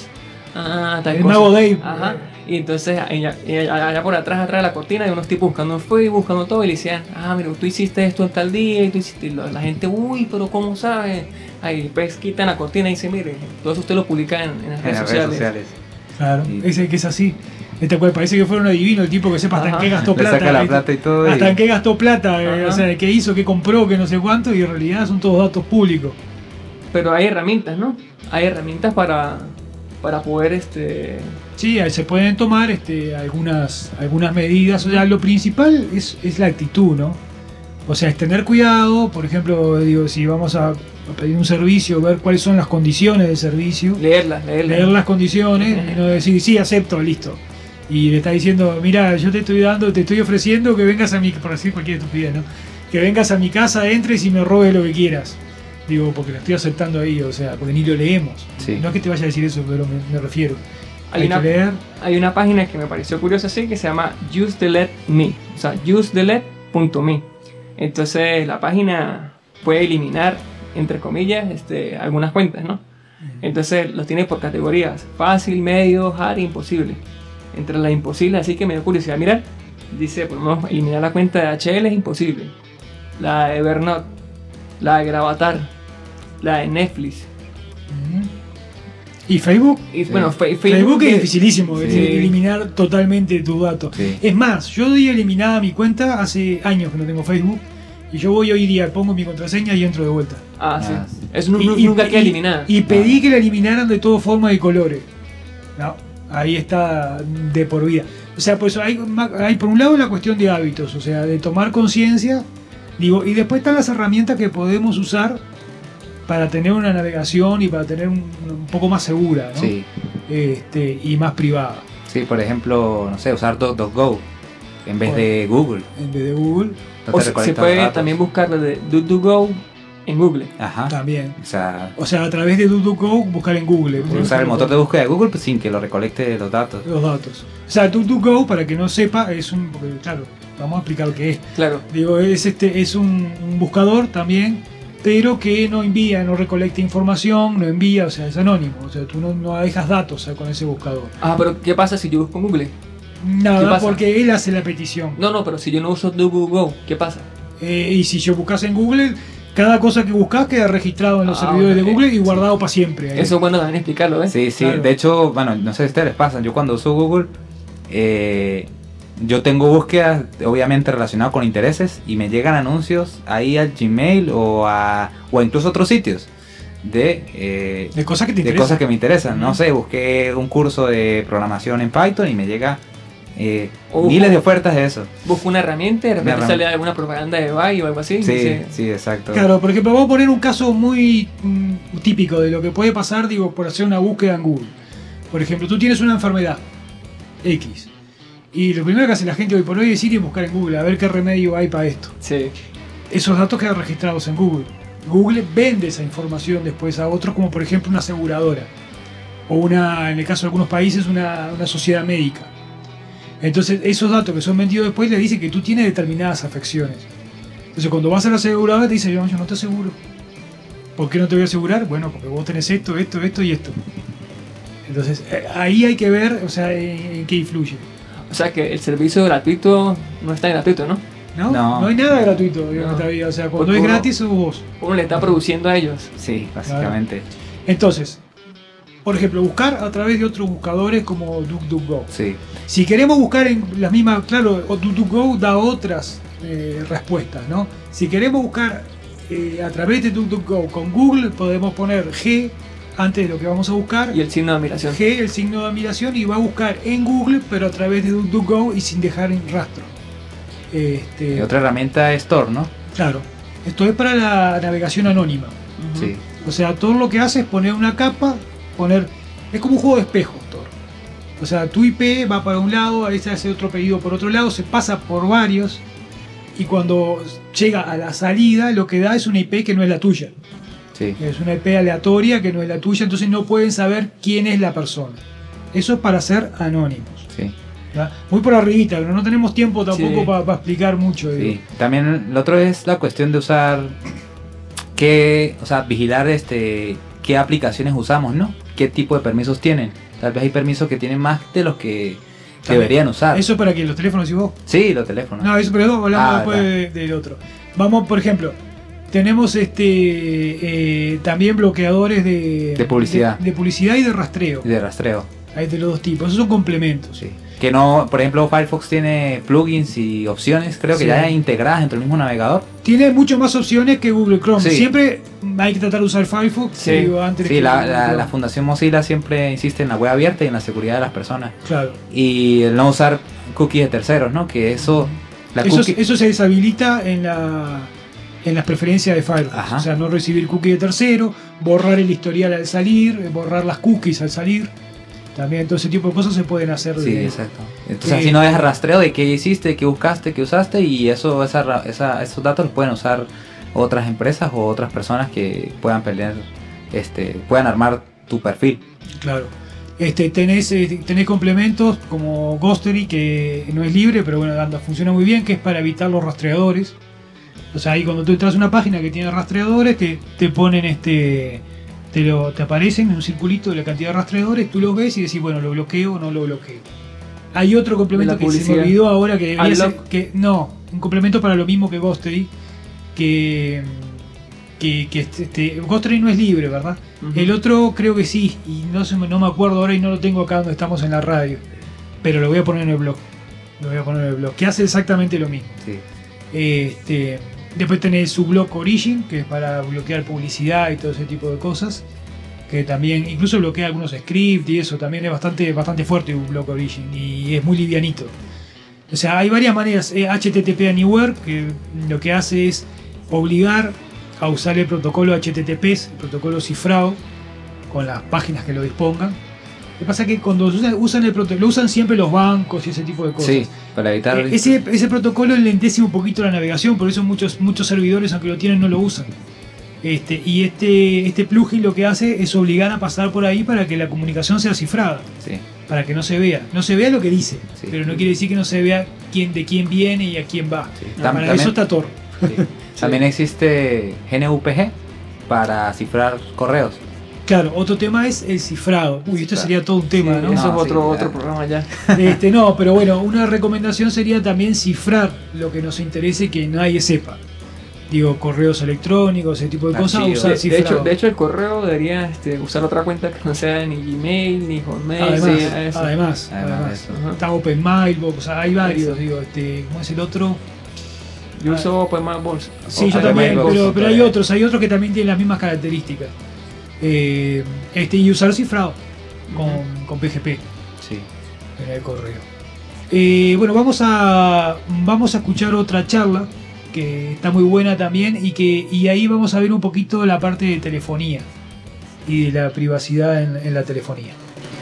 Ah, tal El cosa. mago Dave. Ajá. Y entonces allá, allá- allá por atrás, atrás de la cortina, hay unos tipos buscando en Facebook, buscando todo, y le decían, ah, mira, tú hiciste esto en tal día, y tú hiciste, y la, la gente, uy, pero ¿cómo sabe? Ahí pues quitan la cortina y dicen, mire, todo eso usted lo publica en, en las En redes las sociales. redes sociales. Claro, Sí. ese que es así. Este cual parece que fuera un adivino, el tipo que sepa hasta en Ajá. qué gastó Le plata. saca la ¿viste? plata y todo. Hasta y- en qué gastó plata, eh, Ajá. o sea, qué hizo, qué compró, qué no sé cuánto, y en realidad son todos datos públicos. Pero hay herramientas, ¿no? Hay herramientas para, para poder, este... Sí, ahí se pueden tomar este, algunas, algunas medidas. O sea, lo principal es, es la actitud, ¿no? O sea, es tener cuidado, por ejemplo, digo, si vamos a, a pedir un servicio, ver cuáles son las condiciones del servicio, leerlas, leerlas. leer las condiciones y no decir, sí, acepto, listo. Y le está diciendo, mira, yo te estoy dando, te estoy ofreciendo que vengas a mi, por decir cualquier estupidez, ¿no? Que vengas a mi casa, entres y me robes lo que quieras. Digo, porque lo estoy aceptando ahí, o sea, porque ni lo leemos. Sí. No es que te vaya a decir eso, pero me, me refiero. Hay Hay una, que leer. hay una página que me pareció curiosa así que se llama use delete me, o sea, use delete punto me. Entonces la página puede eliminar, entre comillas, este, algunas cuentas, ¿no? Entonces los tiene por categorías: fácil, medio, hard e imposible. Entre las imposibles, así que me dio curiosidad mirar. Dice, por lo menos, eliminar la cuenta de H L es imposible. La de Evernote, la de Gravatar, la de Netflix. Ujú. ¿Y Facebook? Y Sí. bueno, Fe- Facebook, Facebook, es dificilísimo, es Sí. eliminar totalmente tus datos. Sí. Es más, yo doy eliminada mi cuenta hace años que no tengo Facebook y yo voy hoy día, pongo mi contraseña y entro de vuelta. Ah, sí. Ah, sí. Eso nu- Y- nu- y- nunca queda y- eliminada. Y pedí Ah. que la eliminaran de todas formas y colores. No, ahí está de por vida. O sea, pues hay, ma- hay por un lado la cuestión de hábitos, o sea, de tomar conciencia, digo, y después están las herramientas que podemos usar para tener una navegación y para tener un, un poco más segura, ¿no? Sí. Este, y más privada. Sí, por ejemplo, no sé, usar DuckDuckGo en vez Bueno. de Google. En vez de Google, No O te se- se recolecta puede los datos. también buscar de DuckDuckGo en Google. Ajá. también. O sea, O sea, a través de DuckDuckGo buscar en Google. por usar el ejemplo, motor de búsqueda de Google pues, sin que lo recolecte los datos. los datos. O sea, DuckDuckGo, para que no sepa, es un... porque, claro, vamos a explicar lo que es. Claro. Digo, es este es un, un buscador también, pero que no envía, no recolecta información, no envía, o sea, es anónimo. O sea, tú no, no dejas datos, o sea, con ese buscador. Ah, pero ¿qué pasa si yo busco en Google? ¿Qué Nada, pasa? porque él hace la petición. No, no, pero si yo no uso DuckDuckGo, ¿qué pasa? Eh, y si yo buscas en Google, cada cosa que buscas queda registrado en los Ah, servidores de ok. Google y Sí. guardado para siempre. ahí. Eso es bueno también explicarlo, ¿eh? Sí, sí. Claro. De hecho, bueno, no sé si a ustedes les pasa. Yo cuando uso Google, eh, yo tengo búsquedas obviamente relacionadas con intereses y me llegan anuncios ahí al Gmail o a o incluso a otros sitios de, eh, De cosas que te de interesan. cosas que me interesan. No Ujú. sé, busqué un curso de programación en Python y me llega eh, O busco- miles de ofertas de eso. Busco una herramienta y de repente Una sale alguna propaganda de Buy o algo así. y Sí, dice, sí, exacto. Claro, por ejemplo, vamos a poner un caso muy mm, típico de lo que puede pasar, digo, por hacer una búsqueda en Google. Por ejemplo, tú tienes una enfermedad X y lo primero que hace la gente hoy por hoy es ir y buscar en Google a ver qué remedio hay para esto. sí. Esos datos quedan registrados en Google. Google vende esa información después a otros, como por ejemplo una aseguradora o una, en el caso de algunos países, una, una sociedad médica. Entonces, esos datos que son vendidos después le dicen que tú tienes determinadas afecciones. Entonces, cuando vas a la aseguradora te dice, yo, yo no te aseguro. ¿Por qué no te voy a asegurar? Bueno, porque vos tenés esto, esto, esto y esto. Entonces, eh, ahí hay que ver, o sea, en, en qué influye. O sea que el servicio gratuito no está gratuito, ¿no? ¿No? No. No hay nada gratuito digo, en No. esta vida. O sea, cuando Porque es uno- gratis, sos vos. Uno le está produciendo a ellos. Sí, básicamente. Entonces, por ejemplo, buscar a través de otros buscadores como DuckDuckGo. Sí. Si queremos buscar en las mismas, claro, o DuckDuckGo da otras eh, respuestas, ¿no? Si queremos buscar eh, a través de DuckDuckGo con Google, podemos poner G antes de lo que vamos a buscar. Y el signo de admiración. G, el signo de admiración, y va a buscar en Google, pero a través de DuckDuckGo y sin dejar en rastro. Este, Y otra herramienta es Tor, ¿no? Claro, esto es para la navegación anónima. Sí. O sea, todo lo que hace es poner una capa, poner... Es como un juego de espejos, Tor. O sea, tu I P va para un lado, a veces hace otro pedido por otro lado, se pasa por varios, y cuando llega a la salida, lo que da es una I P que no es la tuya. Sí. Es una I P aleatoria que no es la tuya, entonces no pueden saber quién es la persona. Eso es para ser anónimos. Sí. ¿Verdad? Muy por arribita, pero no tenemos tiempo tampoco Sí. para pa explicar mucho. digo. Sí. También lo otro es la cuestión de usar qué, o sea, vigilar este qué aplicaciones usamos, ¿no? Qué tipo de permisos tienen. Tal vez hay permisos que tienen más de los que También. deberían usar. Eso para que los teléfonos y vos. Sí, los teléfonos. No, eso, pero eso hablamos Ah, después verdad. de- del otro. Vamos, por ejemplo, tenemos este eh, también bloqueadores de, De publicidad. de, de publicidad y de rastreo. De rastreo. Hay de los dos tipos. Esos son complementos. Sí. Que no, por ejemplo, Firefox tiene plugins y opciones, creo que Sí. ya integradas dentro del mismo navegador. Tiene mucho más opciones que Google Chrome. Sí. Siempre hay que tratar de usar Firefox. Sí. digo, antes Sí, que la, Google la, Chrome. la Fundación Mozilla siempre insiste en la web abierta y en la seguridad de las personas. Claro. Y el no usar cookies de terceros, ¿no? Que eso... La Eso, cookie- eso se deshabilita en la en las preferencias de Firefox. Ajá. O sea, no recibir cookies de tercero, borrar el historial al salir, borrar las cookies al salir. También todo ese tipo de cosas se pueden hacer. Sí, de- exacto. Entonces Eh, así no dejas rastreo de qué hiciste, qué buscaste, qué usaste y eso, esa, ra- esa, esos datos los pueden usar otras empresas o otras personas que puedan pelear, este, puedan armar tu perfil. Claro. Este, tenés, eh, tenés complementos como Ghostery, que no es libre, pero bueno, anda, funciona muy bien, que es para evitar los rastreadores. O sea, ahí cuando tú entras a una página que tiene rastreadores, te, te ponen este. Te, lo, te aparecen en un circulito de la cantidad de rastreadores, tú los ves y decís, bueno, lo bloqueo o no lo bloqueo. Hay otro complemento De la que se me publicidad. olvidó ahora que debería ser, Adblock. que no, un complemento para lo mismo que Ghostery, que que, que este, Ghostery no es libre, ¿verdad? Ujú. El otro creo que sí, y no, se me, no me acuerdo ahora y no lo tengo acá donde estamos en la radio, pero lo voy a poner en el blog. Lo voy a poner en el blog, que hace exactamente lo mismo. Sí. Este, después tenés su blog Origin, que es para bloquear publicidad y todo ese tipo de cosas. Que también, incluso bloquea algunos scripts y eso, también es bastante, bastante fuerte un blog Origin y es muy livianito. O sea, hay varias maneras. Eh, H T T P Anywhere, que lo que hace es obligar a usar el protocolo H T T P, el protocolo cifrado, con las páginas que lo dispongan. Lo que pasa es que cuando usan, usan el protocolo, lo usan siempre los bancos y ese tipo de cosas. Sí, para evitar... Eh, Ese, ese protocolo enlentece un poquito la navegación, por eso muchos, muchos servidores, aunque lo tienen, no lo usan. Este, y este, este plugin lo que hace es obligar a pasar por ahí para que la comunicación sea cifrada, Sí. para que no se vea. No se vea lo que dice, Sí. pero no quiere decir que no se vea quién, de quién viene y a quién va. Sí. Para Tam- eso también- está Tor. Sí. También existe G N U P G para cifrar correos. Claro, otro tema es el cifrado. Uy, esto Cifrado. sería todo un tema, Sí, ¿no? Eso No, es otro, sí, otro ya. programa ya. Este, no, pero bueno, una recomendación sería también cifrar lo que nos interese que nadie sepa. Digo, correos electrónicos, ese tipo de cosas, Archivos. usar De, de cifrado. hecho, de hecho, el correo debería este, usar otra cuenta que no sea ni Gmail, ni Hotmail. Además, ni nada de eso. además, Además además. de eso. Ajá. Está OpenMailbox, o sea, hay varios, Eso. digo, este, ¿cómo es el otro? Yo uso pues más Balls. Sí, O yo también, OpenMailbox, pero, pero hay todavía. otros, hay otros que también tienen las mismas características. Eh, este, y usar cifrado con, con P G P Sí. en el correo. Eh, bueno, vamos a, vamos a escuchar otra charla que está muy buena también y que y ahí vamos a ver un poquito la parte de telefonía y de la privacidad en, en la telefonía.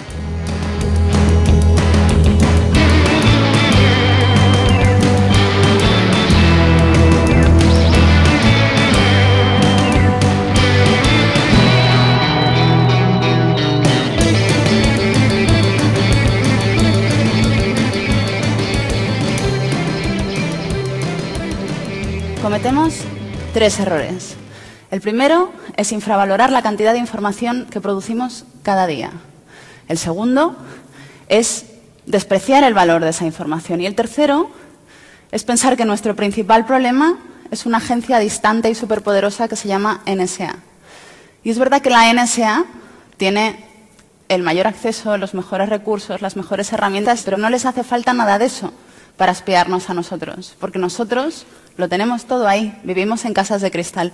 Cometemos tres errores. El primero es infravalorar la cantidad de información que producimos cada día. El segundo es despreciar el valor de esa información. Y el tercero es pensar que nuestro principal problema es una agencia distante y superpoderosa que se llama N S A. Y es verdad que la N S A tiene el mayor acceso, los mejores recursos, las mejores herramientas, pero no les hace falta nada de eso para espiarnos a nosotros, porque nosotros lo tenemos todo ahí, vivimos en casas de cristal.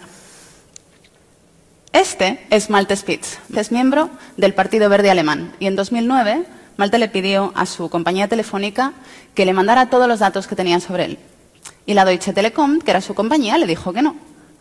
Este es Malte Spitz, es miembro del Partido Verde Alemán, y en dos mil nueve Malte le pidió a su compañía telefónica que le mandara todos los datos que tenía sobre él. Y la Deutsche Telekom, que era su compañía, le dijo que no.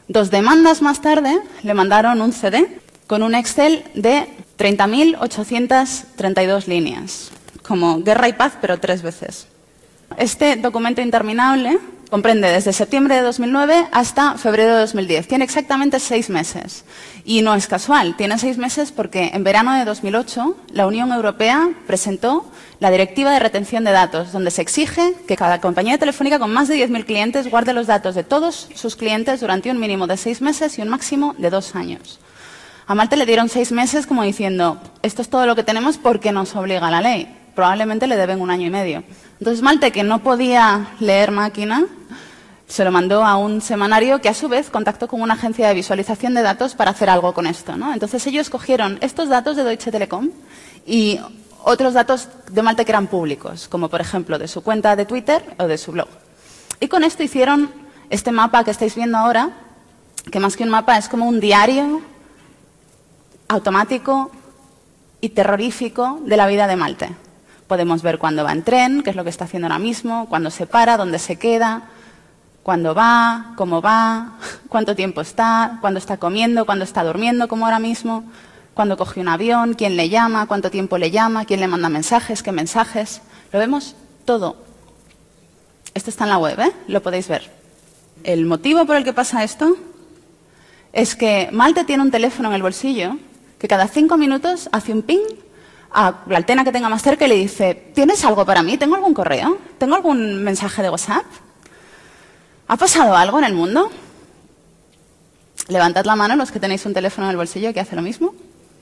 Dos demandas más tarde le mandaron un C D con un Excel de treinta mil ochocientas treinta y dos líneas, como Guerra y Paz, pero tres veces. Este documento interminable comprende desde septiembre de dos mil nueve hasta febrero de dos mil diez. Tiene exactamente seis meses. Y no es casual, tiene seis meses porque en verano de dos mil ocho la Unión Europea presentó la Directiva de Retención de Datos, donde se exige que cada compañía telefónica con más de diez mil clientes guarde los datos de todos sus clientes durante un mínimo de seis meses y un máximo de dos años. A Malte le dieron seis meses como diciendo, esto es todo lo que tenemos porque nos obliga la ley. Probablemente le deben un año y medio. Entonces Malte, que no podía leer máquina, se lo mandó a un semanario que a su vez contactó con una agencia de visualización de datos para hacer algo con esto, ¿no? Entonces ellos cogieron estos datos de Deutsche Telekom y otros datos de Malte que eran públicos, como por ejemplo de su cuenta de Twitter o de su blog. Y con esto hicieron este mapa que estáis viendo ahora, que más que un mapa es como un diario automático y terrorífico de la vida de Malte. Podemos ver cuándo va en tren, qué es lo que está haciendo ahora mismo, cuándo se para, dónde se queda, cuándo va, cómo va, cuánto tiempo está, cuándo está comiendo, cuándo está durmiendo, como ahora mismo, cuándo coge un avión, quién le llama, cuánto tiempo le llama, quién le manda mensajes, qué mensajes. Lo vemos todo. Esto está en la web, ¿eh? Lo podéis ver. El motivo por el que pasa esto es que Malte tiene un teléfono en el bolsillo que cada cinco minutos hace un ping a la antena que tenga más cerca y le dice, ¿tienes algo para mí? ¿Tengo algún correo? ¿Tengo algún mensaje de WhatsApp? ¿Ha pasado algo en el mundo? Levantad la mano los que tenéis un teléfono en el bolsillo que hace lo mismo.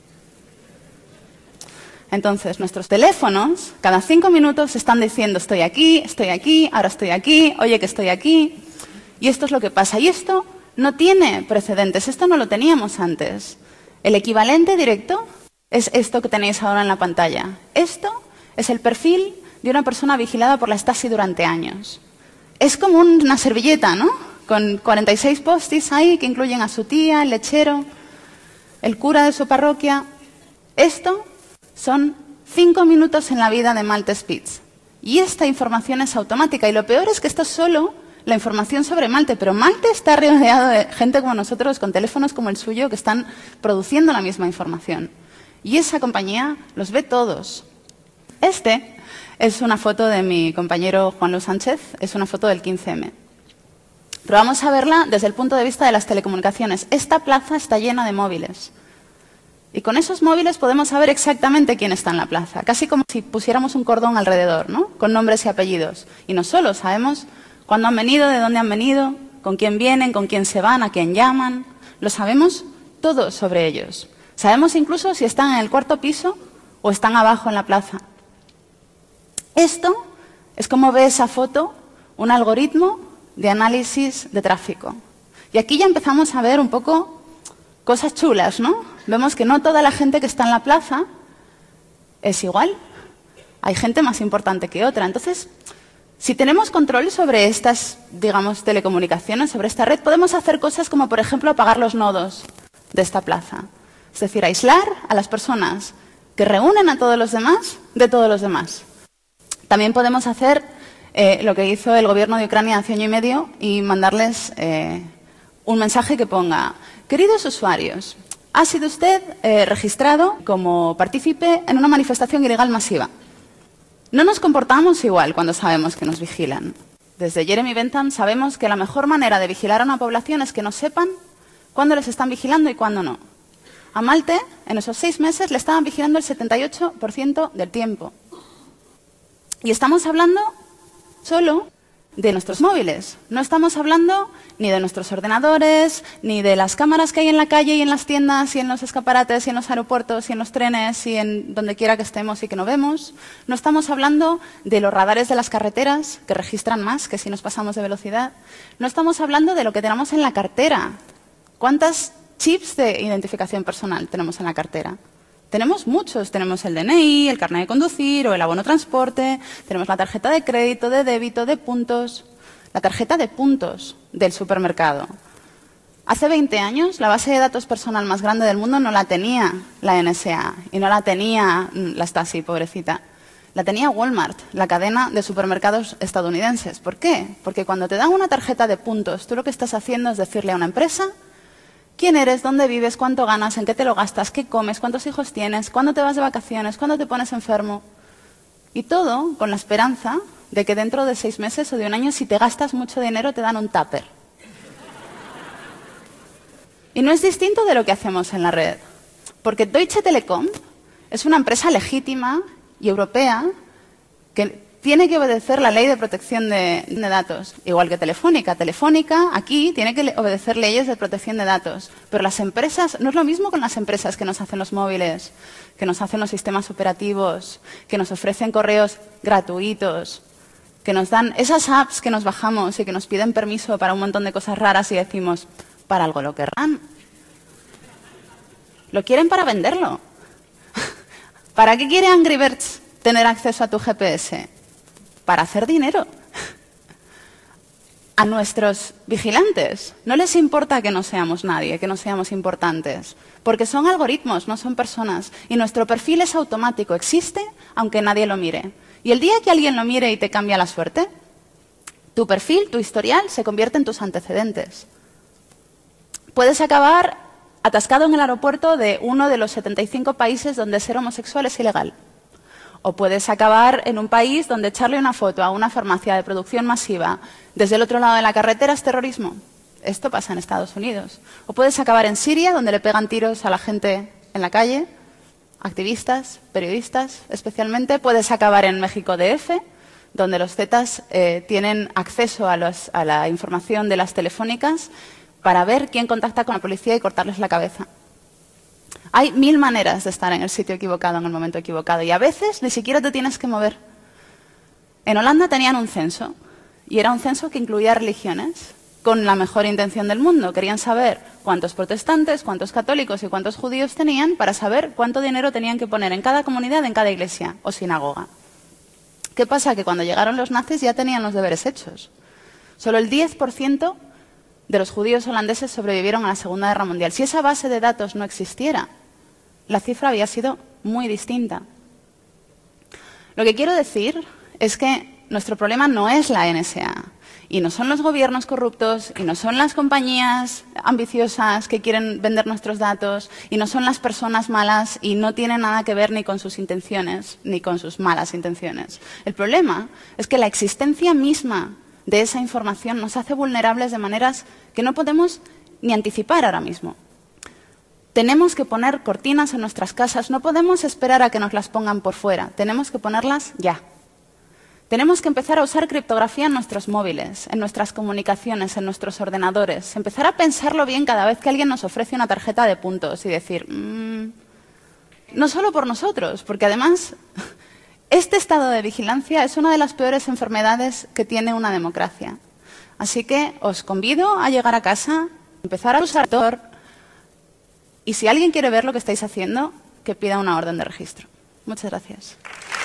Entonces, nuestros teléfonos cada cinco minutos están diciendo, estoy aquí, estoy aquí, ahora estoy aquí, oye que estoy aquí. Y esto es lo que pasa. Y esto no tiene precedentes, esto no lo teníamos antes. El equivalente directo es esto que tenéis ahora en la pantalla. Esto es el perfil de una persona vigilada por la Stasi durante años. Es como una servilleta, ¿no? Con cuarenta y seis post-its ahí que incluyen a su tía, el lechero, el cura de su parroquia. Esto son cinco minutos en la vida de Malte Spitz. Y esta información es automática. Y lo peor es que esto es solo la información sobre Malte, pero Malte está rodeado de gente como nosotros, con teléfonos como el suyo, que están produciendo la misma información. Y esa compañía los ve todos. Este es una foto de mi compañero Juan Luis Sánchez, es una foto del quince eme. Pero vamos a verla desde el punto de vista de las telecomunicaciones. Esta plaza está llena de móviles. Y con esos móviles podemos saber exactamente quién está en la plaza, casi como si pusiéramos un cordón alrededor, ¿no? Con nombres y apellidos. Y no solo, sabemos cuándo han venido, de dónde han venido, con quién vienen, con quién se van, a quién llaman. Lo sabemos todo sobre ellos. Sabemos incluso si están en el cuarto piso o están abajo en la plaza. Esto es como ve esa foto un algoritmo de análisis de tráfico. Y aquí ya empezamos a ver un poco cosas chulas, ¿no? Vemos que no toda la gente que está en la plaza es igual. Hay gente más importante que otra. Entonces, si tenemos control sobre estas, digamos, telecomunicaciones, sobre esta red, podemos hacer cosas como, por ejemplo, apagar los nodos de esta plaza. Es decir, aislar a las personas que reúnen a todos los demás de todos los demás. También podemos hacer eh, lo que hizo el gobierno de Ucrania hace año y medio y mandarles eh, un mensaje que ponga, queridos usuarios, ha sido usted eh, registrado como partícipe en una manifestación ilegal masiva. No nos comportamos igual cuando sabemos que nos vigilan. Desde Jeremy Bentham sabemos que la mejor manera de vigilar a una población es que no sepan cuándo les están vigilando y cuándo no. A Malte, en esos seis meses, le estaban vigilando el setenta y ocho por ciento del tiempo. Y estamos hablando solo de nuestros móviles. No estamos hablando ni de nuestros ordenadores, ni de las cámaras que hay en la calle y en las tiendas y en los escaparates y en los aeropuertos y en los trenes y en donde quiera que estemos y que no vemos. No estamos hablando de los radares de las carreteras, que registran más que si nos pasamos de velocidad. No estamos hablando de lo que tenemos en la cartera. ¿Cuántas chips de identificación personal tenemos en la cartera? Tenemos muchos, tenemos el D N I, el carnet de conducir o el abono transporte, tenemos la tarjeta de crédito, de débito, de puntos, la tarjeta de puntos del supermercado. Hace veinte años la base de datos personal más grande del mundo no la tenía la N S A y no la tenía la Stasi, pobrecita. la tenía Walmart, la cadena de supermercados estadounidenses. ¿Por qué? Porque cuando te dan una tarjeta de puntos, tú lo que estás haciendo es decirle a una empresa quién eres, dónde vives, cuánto ganas, en qué te lo gastas, qué comes, cuántos hijos tienes, cuándo te vas de vacaciones, cuándo te pones enfermo. Y todo con la esperanza de que dentro de seis meses o de un año, si te gastas mucho dinero, te dan un tupper. Y no es distinto de lo que hacemos en la red. Porque Deutsche Telekom es una empresa legítima y europea que tiene que obedecer la ley de protección de, de datos, igual que Telefónica. Telefónica aquí tiene que obedecer leyes de protección de datos, pero las empresas, no es lo mismo con las empresas que nos hacen los móviles, que nos hacen los sistemas operativos, que nos ofrecen correos gratuitos, que nos dan esas apps que nos bajamos y que nos piden permiso para un montón de cosas raras y decimos, para algo lo querrán. Lo quieren para venderlo. ¿Para qué quiere Angry Birds tener acceso a tu G P S? Para hacer dinero. A nuestros vigilantes no les importa que no seamos nadie, que no seamos importantes, porque son algoritmos, no son personas, y nuestro perfil es automático, existe aunque nadie lo mire. Y el día que alguien lo mire y te cambia la suerte, tu perfil, tu historial, se convierte en tus antecedentes. Puedes acabar atascado en el aeropuerto de uno de los setenta y cinco países donde ser homosexual es ilegal. O puedes acabar en un país donde echarle una foto a una farmacia de producción masiva desde el otro lado de la carretera es terrorismo. Esto pasa en Estados Unidos. O puedes acabar en Siria, donde le pegan tiros a la gente en la calle, activistas, periodistas especialmente. Puedes acabar en México D F, donde los Zetas eh, tienen acceso a, los, a la información de las telefónicas para ver quién contacta con la policía y cortarles la cabeza. Hay mil maneras de estar en el sitio equivocado en el momento equivocado y a veces ni siquiera te tienes que mover. En Holanda tenían un censo y era un censo que incluía religiones con la mejor intención del mundo. Querían saber cuántos protestantes, cuántos católicos y cuántos judíos tenían para saber cuánto dinero tenían que poner en cada comunidad, en cada iglesia o sinagoga. ¿Qué pasa? Que cuando llegaron los nazis ya tenían los deberes hechos. Solo el diez por ciento de los judíos holandeses sobrevivieron a la Segunda Guerra Mundial. Si esa base de datos no existiera, la cifra había sido muy distinta. Lo que quiero decir es que nuestro problema no es la N S A, y no son los gobiernos corruptos, y no son las compañías ambiciosas que quieren vender nuestros datos, y no son las personas malas, y no tiene nada que ver ni con sus intenciones, ni con sus malas intenciones. El problema es que la existencia misma de esa información nos hace vulnerables de maneras que no podemos ni anticipar ahora mismo. Tenemos que poner cortinas en nuestras casas, no podemos esperar a que nos las pongan por fuera, tenemos que ponerlas ya. Tenemos que empezar a usar criptografía en nuestros móviles, en nuestras comunicaciones, en nuestros ordenadores, empezar a pensarlo bien cada vez que alguien nos ofrece una tarjeta de puntos y decir, mmm, no solo por nosotros, porque además este estado de vigilancia es una de las peores enfermedades que tiene una democracia. Así que os convido a llegar a casa, empezar a usar Tor, y si alguien quiere ver lo que estáis haciendo, que pida una orden de registro. Muchas gracias.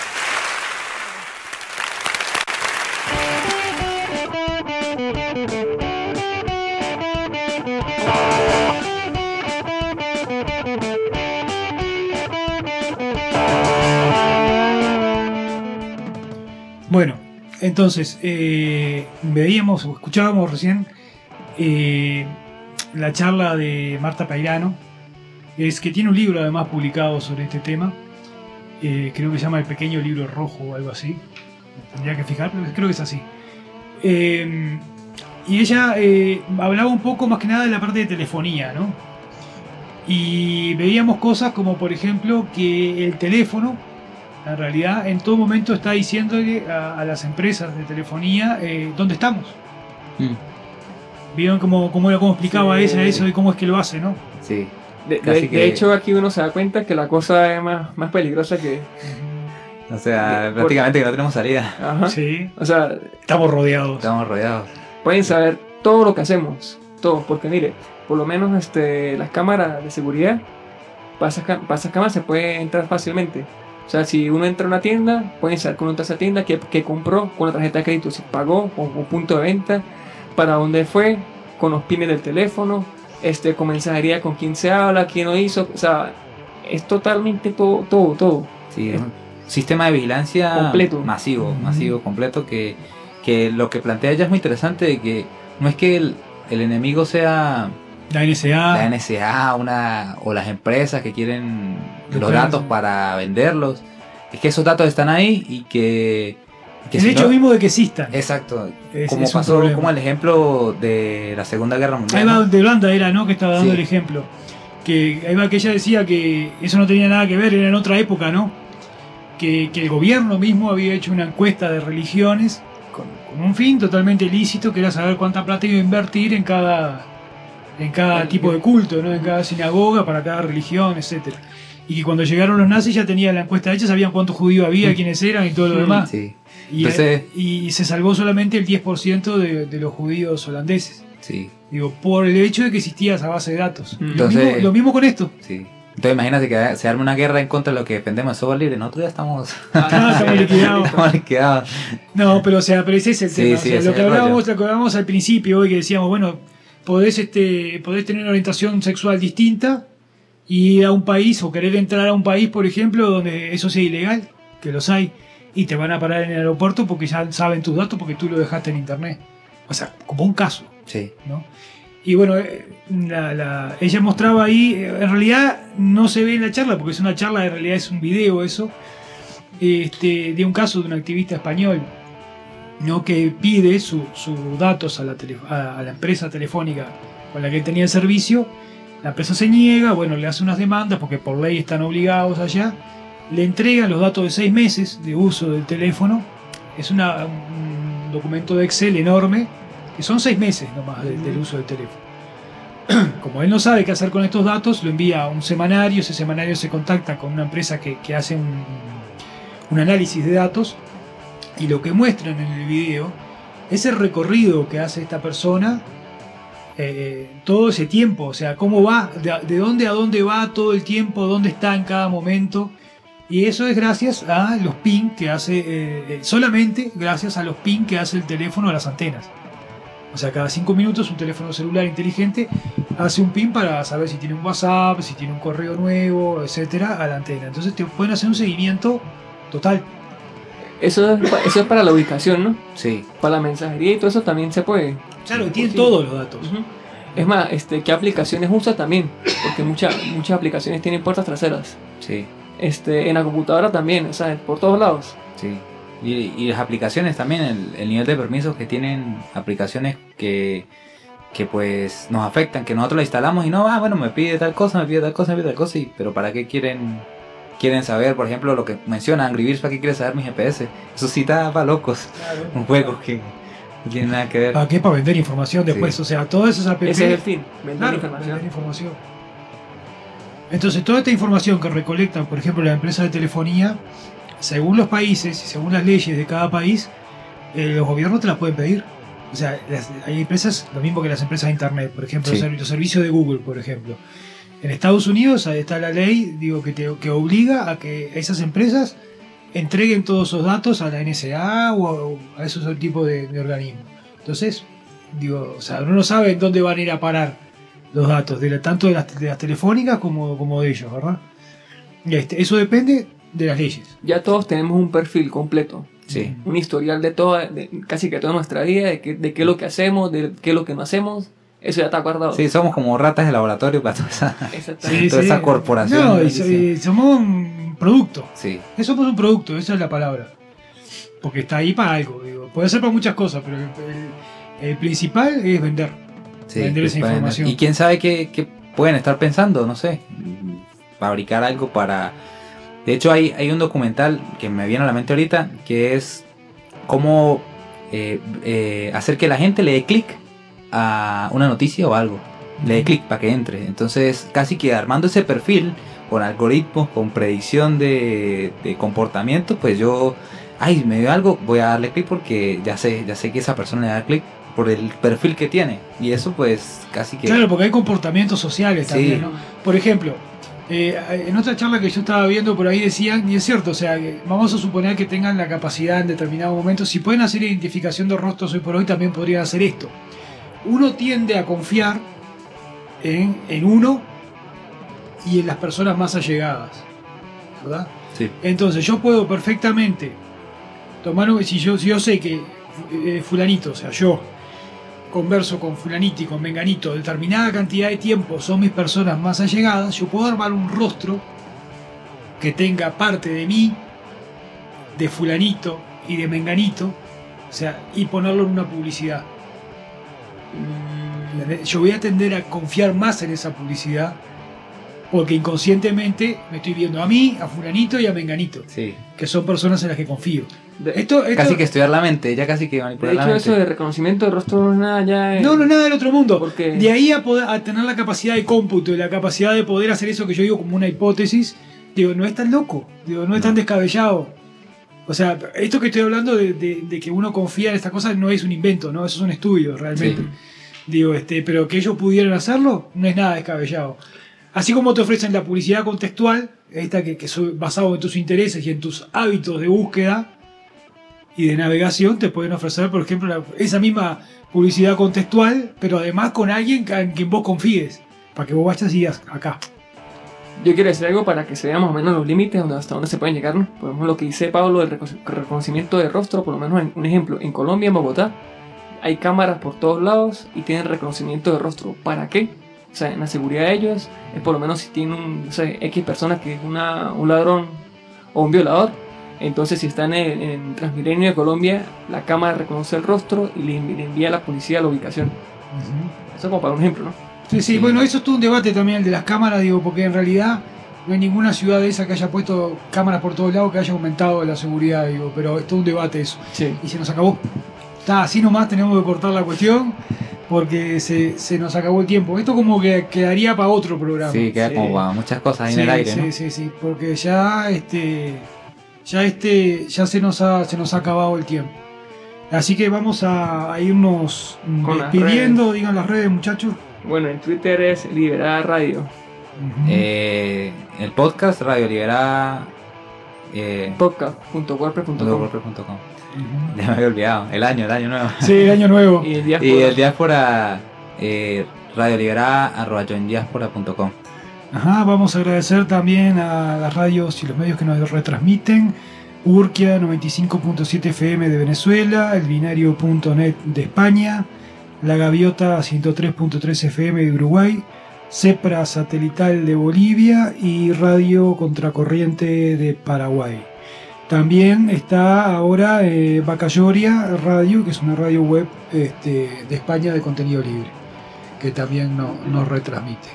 Bueno, entonces, eh, veíamos o escuchábamos recién eh, la charla de Marta Peirano, es que tiene un libro además publicado sobre este tema, eh, creo que se llama El Pequeño Libro Rojo o algo así, tendría que fijar, pero creo que es así. Eh, y ella eh, hablaba un poco más que nada de la parte de telefonía, ¿no? Y veíamos cosas como, por ejemplo, que el teléfono, en realidad, en todo momento está diciéndole a, a las empresas de telefonía eh, dónde estamos. Mm. ¿Vieron cómo, cómo, cómo explicaba sí. ella eso y cómo es que lo hace, no? Sí. De, de, que... de hecho, aquí uno se da cuenta que la cosa es más, más peligrosa que... O sea, de, prácticamente por... que no tenemos salida. Ajá. Sí. O sea, estamos rodeados. Estamos rodeados. Pueden saber todo lo que hacemos. Todo. Porque mire, por lo menos este, las cámaras de seguridad, para esas, para esas cámaras se puede entrar fácilmente. O sea, si uno entra a una tienda, pueden saber que uno entra a esa tienda, que, que compró con la tarjeta de crédito, si pagó, con un punto de venta, para dónde fue, con los pines del teléfono, este, con mensajería, con quién se habla, quién lo hizo. O sea, es totalmente todo, todo, todo. Sí, es, sistema de vigilancia Completo. masivo, masivo, completo, que, que lo que plantea ella es muy interesante, de que no es que el, el enemigo sea La N S A. la N S A una, o las empresas que quieren Lo los pueden datos hacer. para venderlos, es que esos datos están ahí y que... que el si hecho no- mismo de que existan. Exacto, Es- como es un pasó, problema. como el ejemplo de la Segunda Guerra Mundial. Ahí va ¿no? de Holanda era, ¿no? Que estaba dando Sí. el ejemplo. Que ahí va que ella decía que eso no tenía nada que ver, era en otra época, ¿no? Que, que el gobierno mismo había hecho una encuesta de religiones con, con un fin totalmente ilícito, que era saber cuánta plata iba a invertir en cada en cada tipo de culto, ¿no? En cada sinagoga, para cada religión, etcétera. Y que cuando llegaron los nazis ya tenían la encuesta hecha, sabían cuántos judíos había, quiénes eran y todo lo demás. Sí, Y, Entonces- y se salvó solamente el diez por ciento de, de los judíos holandeses. sí, Digo, por el hecho de que existía esa base de datos. Mm. Lo, Entonces- mismo, lo mismo con esto. sí. Entonces imagínate que se arma una guerra en contra de lo que defendemos de software libre. Nosotros ya estamos, Ah, estamos liquidados. estamos liquidados. No, pero o sea, pero ese es el Sí, tema. sí, O sea, ese lo es que el hablábamos, rollo. lo que hablábamos al principio, hoy que decíamos, bueno, podés este, podés tener una orientación sexual distinta y ir a un país o querer entrar a un país, por ejemplo, donde eso sea ilegal, que los hay, y te van a parar en el aeropuerto porque ya saben tus datos porque tú lo dejaste en internet. O sea, como un caso, Sí, ¿no? Y bueno, eh, la, la- ella mostraba ahí, eh, en realidad no se ve en la charla, porque es una charla, en realidad es un video eso, este, de un caso de un activista español, ¿no? Que pide sus su datos a la, tele- a, a la empresa telefónica con la que él tenía el servicio. La empresa se niega, bueno, le hace unas demandas porque por ley están obligados allá, le entregan los datos de seis meses de uso del teléfono. Es una, un documento de Excel enorme, que son seis meses nomás de- del uso del teléfono. Como él no sabe qué hacer con estos datos, lo envía a un semanario, ese semanario se contacta con una empresa que, que hace un, un análisis de datos, y lo que muestran en el video es el recorrido que hace esta persona eh, todo ese tiempo, o sea, cómo va, de, de dónde a dónde va todo el tiempo, dónde está en cada momento. Y eso es gracias a los ping que hace, eh, eh, solamente gracias a los ping que hace el teléfono a las antenas. O sea, cada cinco minutos un teléfono celular inteligente hace un ping para saber si tiene un WhatsApp, si tiene un correo nuevo, etcétera, a la antena. Entonces te pueden hacer un seguimiento total. Eso es, pa- eso es para la ubicación, ¿no? sí. Para la mensajería y todo eso también se puede. Claro, tienen Sí. todos los datos. Ujú. Es más, este, ¿qué aplicaciones usa también? Porque muchas muchas aplicaciones tienen puertas traseras. Sí, Este, en la computadora también, o sea, por todos lados. sí. Y, y las aplicaciones también, el, el nivel de permisos que tienen aplicaciones que, que pues nos afectan, que nosotros la instalamos y no, ah, bueno, me pide tal cosa, me pide tal cosa, me pide tal cosa, y, pero ¿para qué quieren quieren saber, por ejemplo, lo que menciona Angry Birds? ¿Para qué quiere saber mi G P S? Eso sí está para locos. Un juego que no tiene nada que ver. ¿Para qué? Para vender información después. Sí. O sea, todas esas apps. Ese es el fin, vender Claro, información. vender información. Entonces, toda esta información que recolectan, por ejemplo, las empresas de telefonía, según los países y según las leyes de cada país, eh, los gobiernos te las pueden pedir. O sea, las- hay empresas, lo mismo que las empresas de internet, por ejemplo, Sí. los, servi- los servicios de Google, por ejemplo. En Estados Unidos ahí está la ley, digo, que, te- que obliga a que esas empresas entreguen todos esos datos a la N S A o a, a esos tipos de, de organismos. Entonces, digo, o sea, uno no sabe en dónde van a ir a parar los datos, de la- tanto de las, de las telefónicas como, como de ellos, ¿verdad? Y este, eso depende de las leyes. Ya todos tenemos un perfil completo. Sí, Un historial de toda, de casi que toda nuestra vida, de qué, de qué es lo que hacemos, de qué es lo que no hacemos. Eso ya está guardado. sí, somos como ratas de laboratorio para toda esa, Exactamente. toda esa corporación. No, ¿no? y so- y somos un producto. Sí, Somos un producto, esa es la palabra. Porque está ahí para algo, digo. Puede ser para muchas cosas, pero el, el- el principal es vender. sí. Vender esa pueden- información. Y quién sabe qué, qué pueden estar pensando, no sé. Fabricar algo para... De hecho, hay, hay un documental que me viene a la mente ahorita, que es cómo eh, eh, hacer que la gente le dé clic a una noticia o algo. Le dé clic para que entre. Entonces, casi que armando ese perfil con algoritmos, con predicción de, de comportamiento, pues yo, ay, me dio algo, voy a darle clic porque ya sé, ya sé que esa persona le da clic por el perfil que tiene. Y eso pues casi que... Claro, porque hay comportamientos sociales Sí. también, ¿no? Por ejemplo, eh, en otra charla que yo estaba viendo por ahí decían, y es cierto, o sea, que vamos a suponer que tengan la capacidad en determinado momento, si pueden hacer identificación de rostros hoy por hoy, también podrían hacer esto. Uno tiende a confiar en, en uno y en las personas más allegadas, ¿verdad? Sí. Entonces yo puedo perfectamente tomar, un- si yo, si yo sé que eh, fulanito, o sea, yo converso con fulanito y con menganito determinada cantidad de tiempo, son mis personas más allegadas, yo puedo armar un rostro que tenga parte de mí, de fulanito y de menganito, o sea, y ponerlo en una publicidad. Mm, Yo voy a tender a confiar más en esa publicidad porque inconscientemente me estoy viendo a mí, a fulanito y a menganito, Sí. que son personas en las que confío. De, Esto, esto- Casi que estudiar la mente, ya casi que de manipular la hecho, mente. eso de reconocimiento de rostro no es nada ya. eh, No, no, nada del otro mundo. Porque- De ahí a, poder, a tener la capacidad de cómputo y la capacidad de poder hacer eso que yo digo como una hipótesis, digo, no es tan loco, digo, no es tan descabellado. O sea, esto que estoy hablando de, de- de que uno confía en estas cosas no es un invento, ¿no? Eso es un estudio realmente. Sí. Digo, este, pero que ellos pudieran hacerlo no es nada descabellado. Así como te ofrecen la publicidad contextual, esta que, que es basado en tus intereses y en tus hábitos de búsqueda y de navegación, te pueden ofrecer, por ejemplo, la- esa misma publicidad contextual, pero además con alguien en quien vos confíes, para que vos vayas y digas acá. Yo quiero decir algo para que se vean más o menos los límites donde, hasta dónde se pueden llegar, ¿no? Por ejemplo, lo que dice Pablo del reco- reconocimiento de rostro, por lo menos en, un ejemplo, en Colombia, en Bogotá, hay cámaras por todos lados y tienen reconocimiento de rostro. ¿Para qué? O sea, en la seguridad de ellos, es por lo menos si tiene un, no sé, X persona que es una, un ladrón o un violador, entonces si están en, en Transmilenio de Colombia, la cámara reconoce el rostro y le, le envía a la policía la ubicación. Eso como para un ejemplo, ¿no? Sí, sí, Sí. bueno, eso es todo un debate también, el de las cámaras, digo, porque en realidad no hay ninguna ciudad de esa que haya puesto cámaras por todos lados que haya aumentado la seguridad, digo, pero es todo un debate eso. Sí. Y se nos acabó. Está, así nomás tenemos que cortar la cuestión porque se, se nos acabó el tiempo. Esto como que quedaría para otro programa. Sí, queda Sí. como para muchas cosas ahí sí, en el aire, sí, ¿no? sí, sí, porque ya este ya este ya se nos ha se nos ha acabado el tiempo. Así que vamos a, a irnos mm, Con las despidiendo, digan las redes, muchachos. Bueno, en Twitter es Liberada Radio. Ujú. Eh, el podcast Radio Liberada. Eh, podcast punto wordpress punto com. wordpress punto com. Ujú. Ya me había olvidado. El año, el año nuevo. Sí, el año nuevo. Y el día Y el diáspora. Eh, Radio Liberada arroba joindiaspora punto com. Ajá, vamos a agradecer también a las radios y los medios que nos retransmiten. Urquia noventa y cinco punto siete F M de Venezuela, el binario punto net de España, La Gaviota ciento tres punto tres F M de Uruguay, Cepra satelital de Bolivia y Radio Contracorriente de Paraguay. También está ahora eh, Bacayoria Radio, que es una radio web este, de España de contenido libre, que también no- nos retransmite.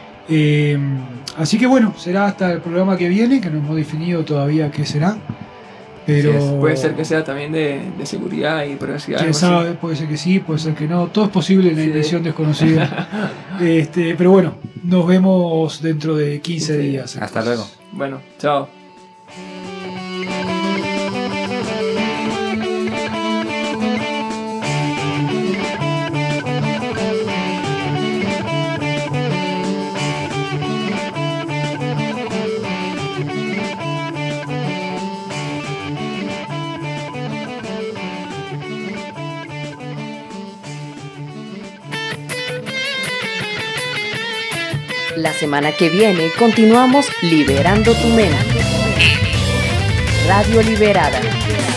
Eh, así que bueno, será hasta el programa que viene, que no hemos definido todavía qué será. Pero Así es. Puede ser que sea también de, de seguridad y privacidad. quién algo así. sabe, puede ser que sí, puede ser que no, todo es posible en la Sí. invención desconocida. este, pero bueno, nos vemos dentro de quince Sí. días. Hasta entonces. luego. Bueno, chao. La semana que viene continuamos liberando tu mente. Radio Liberada.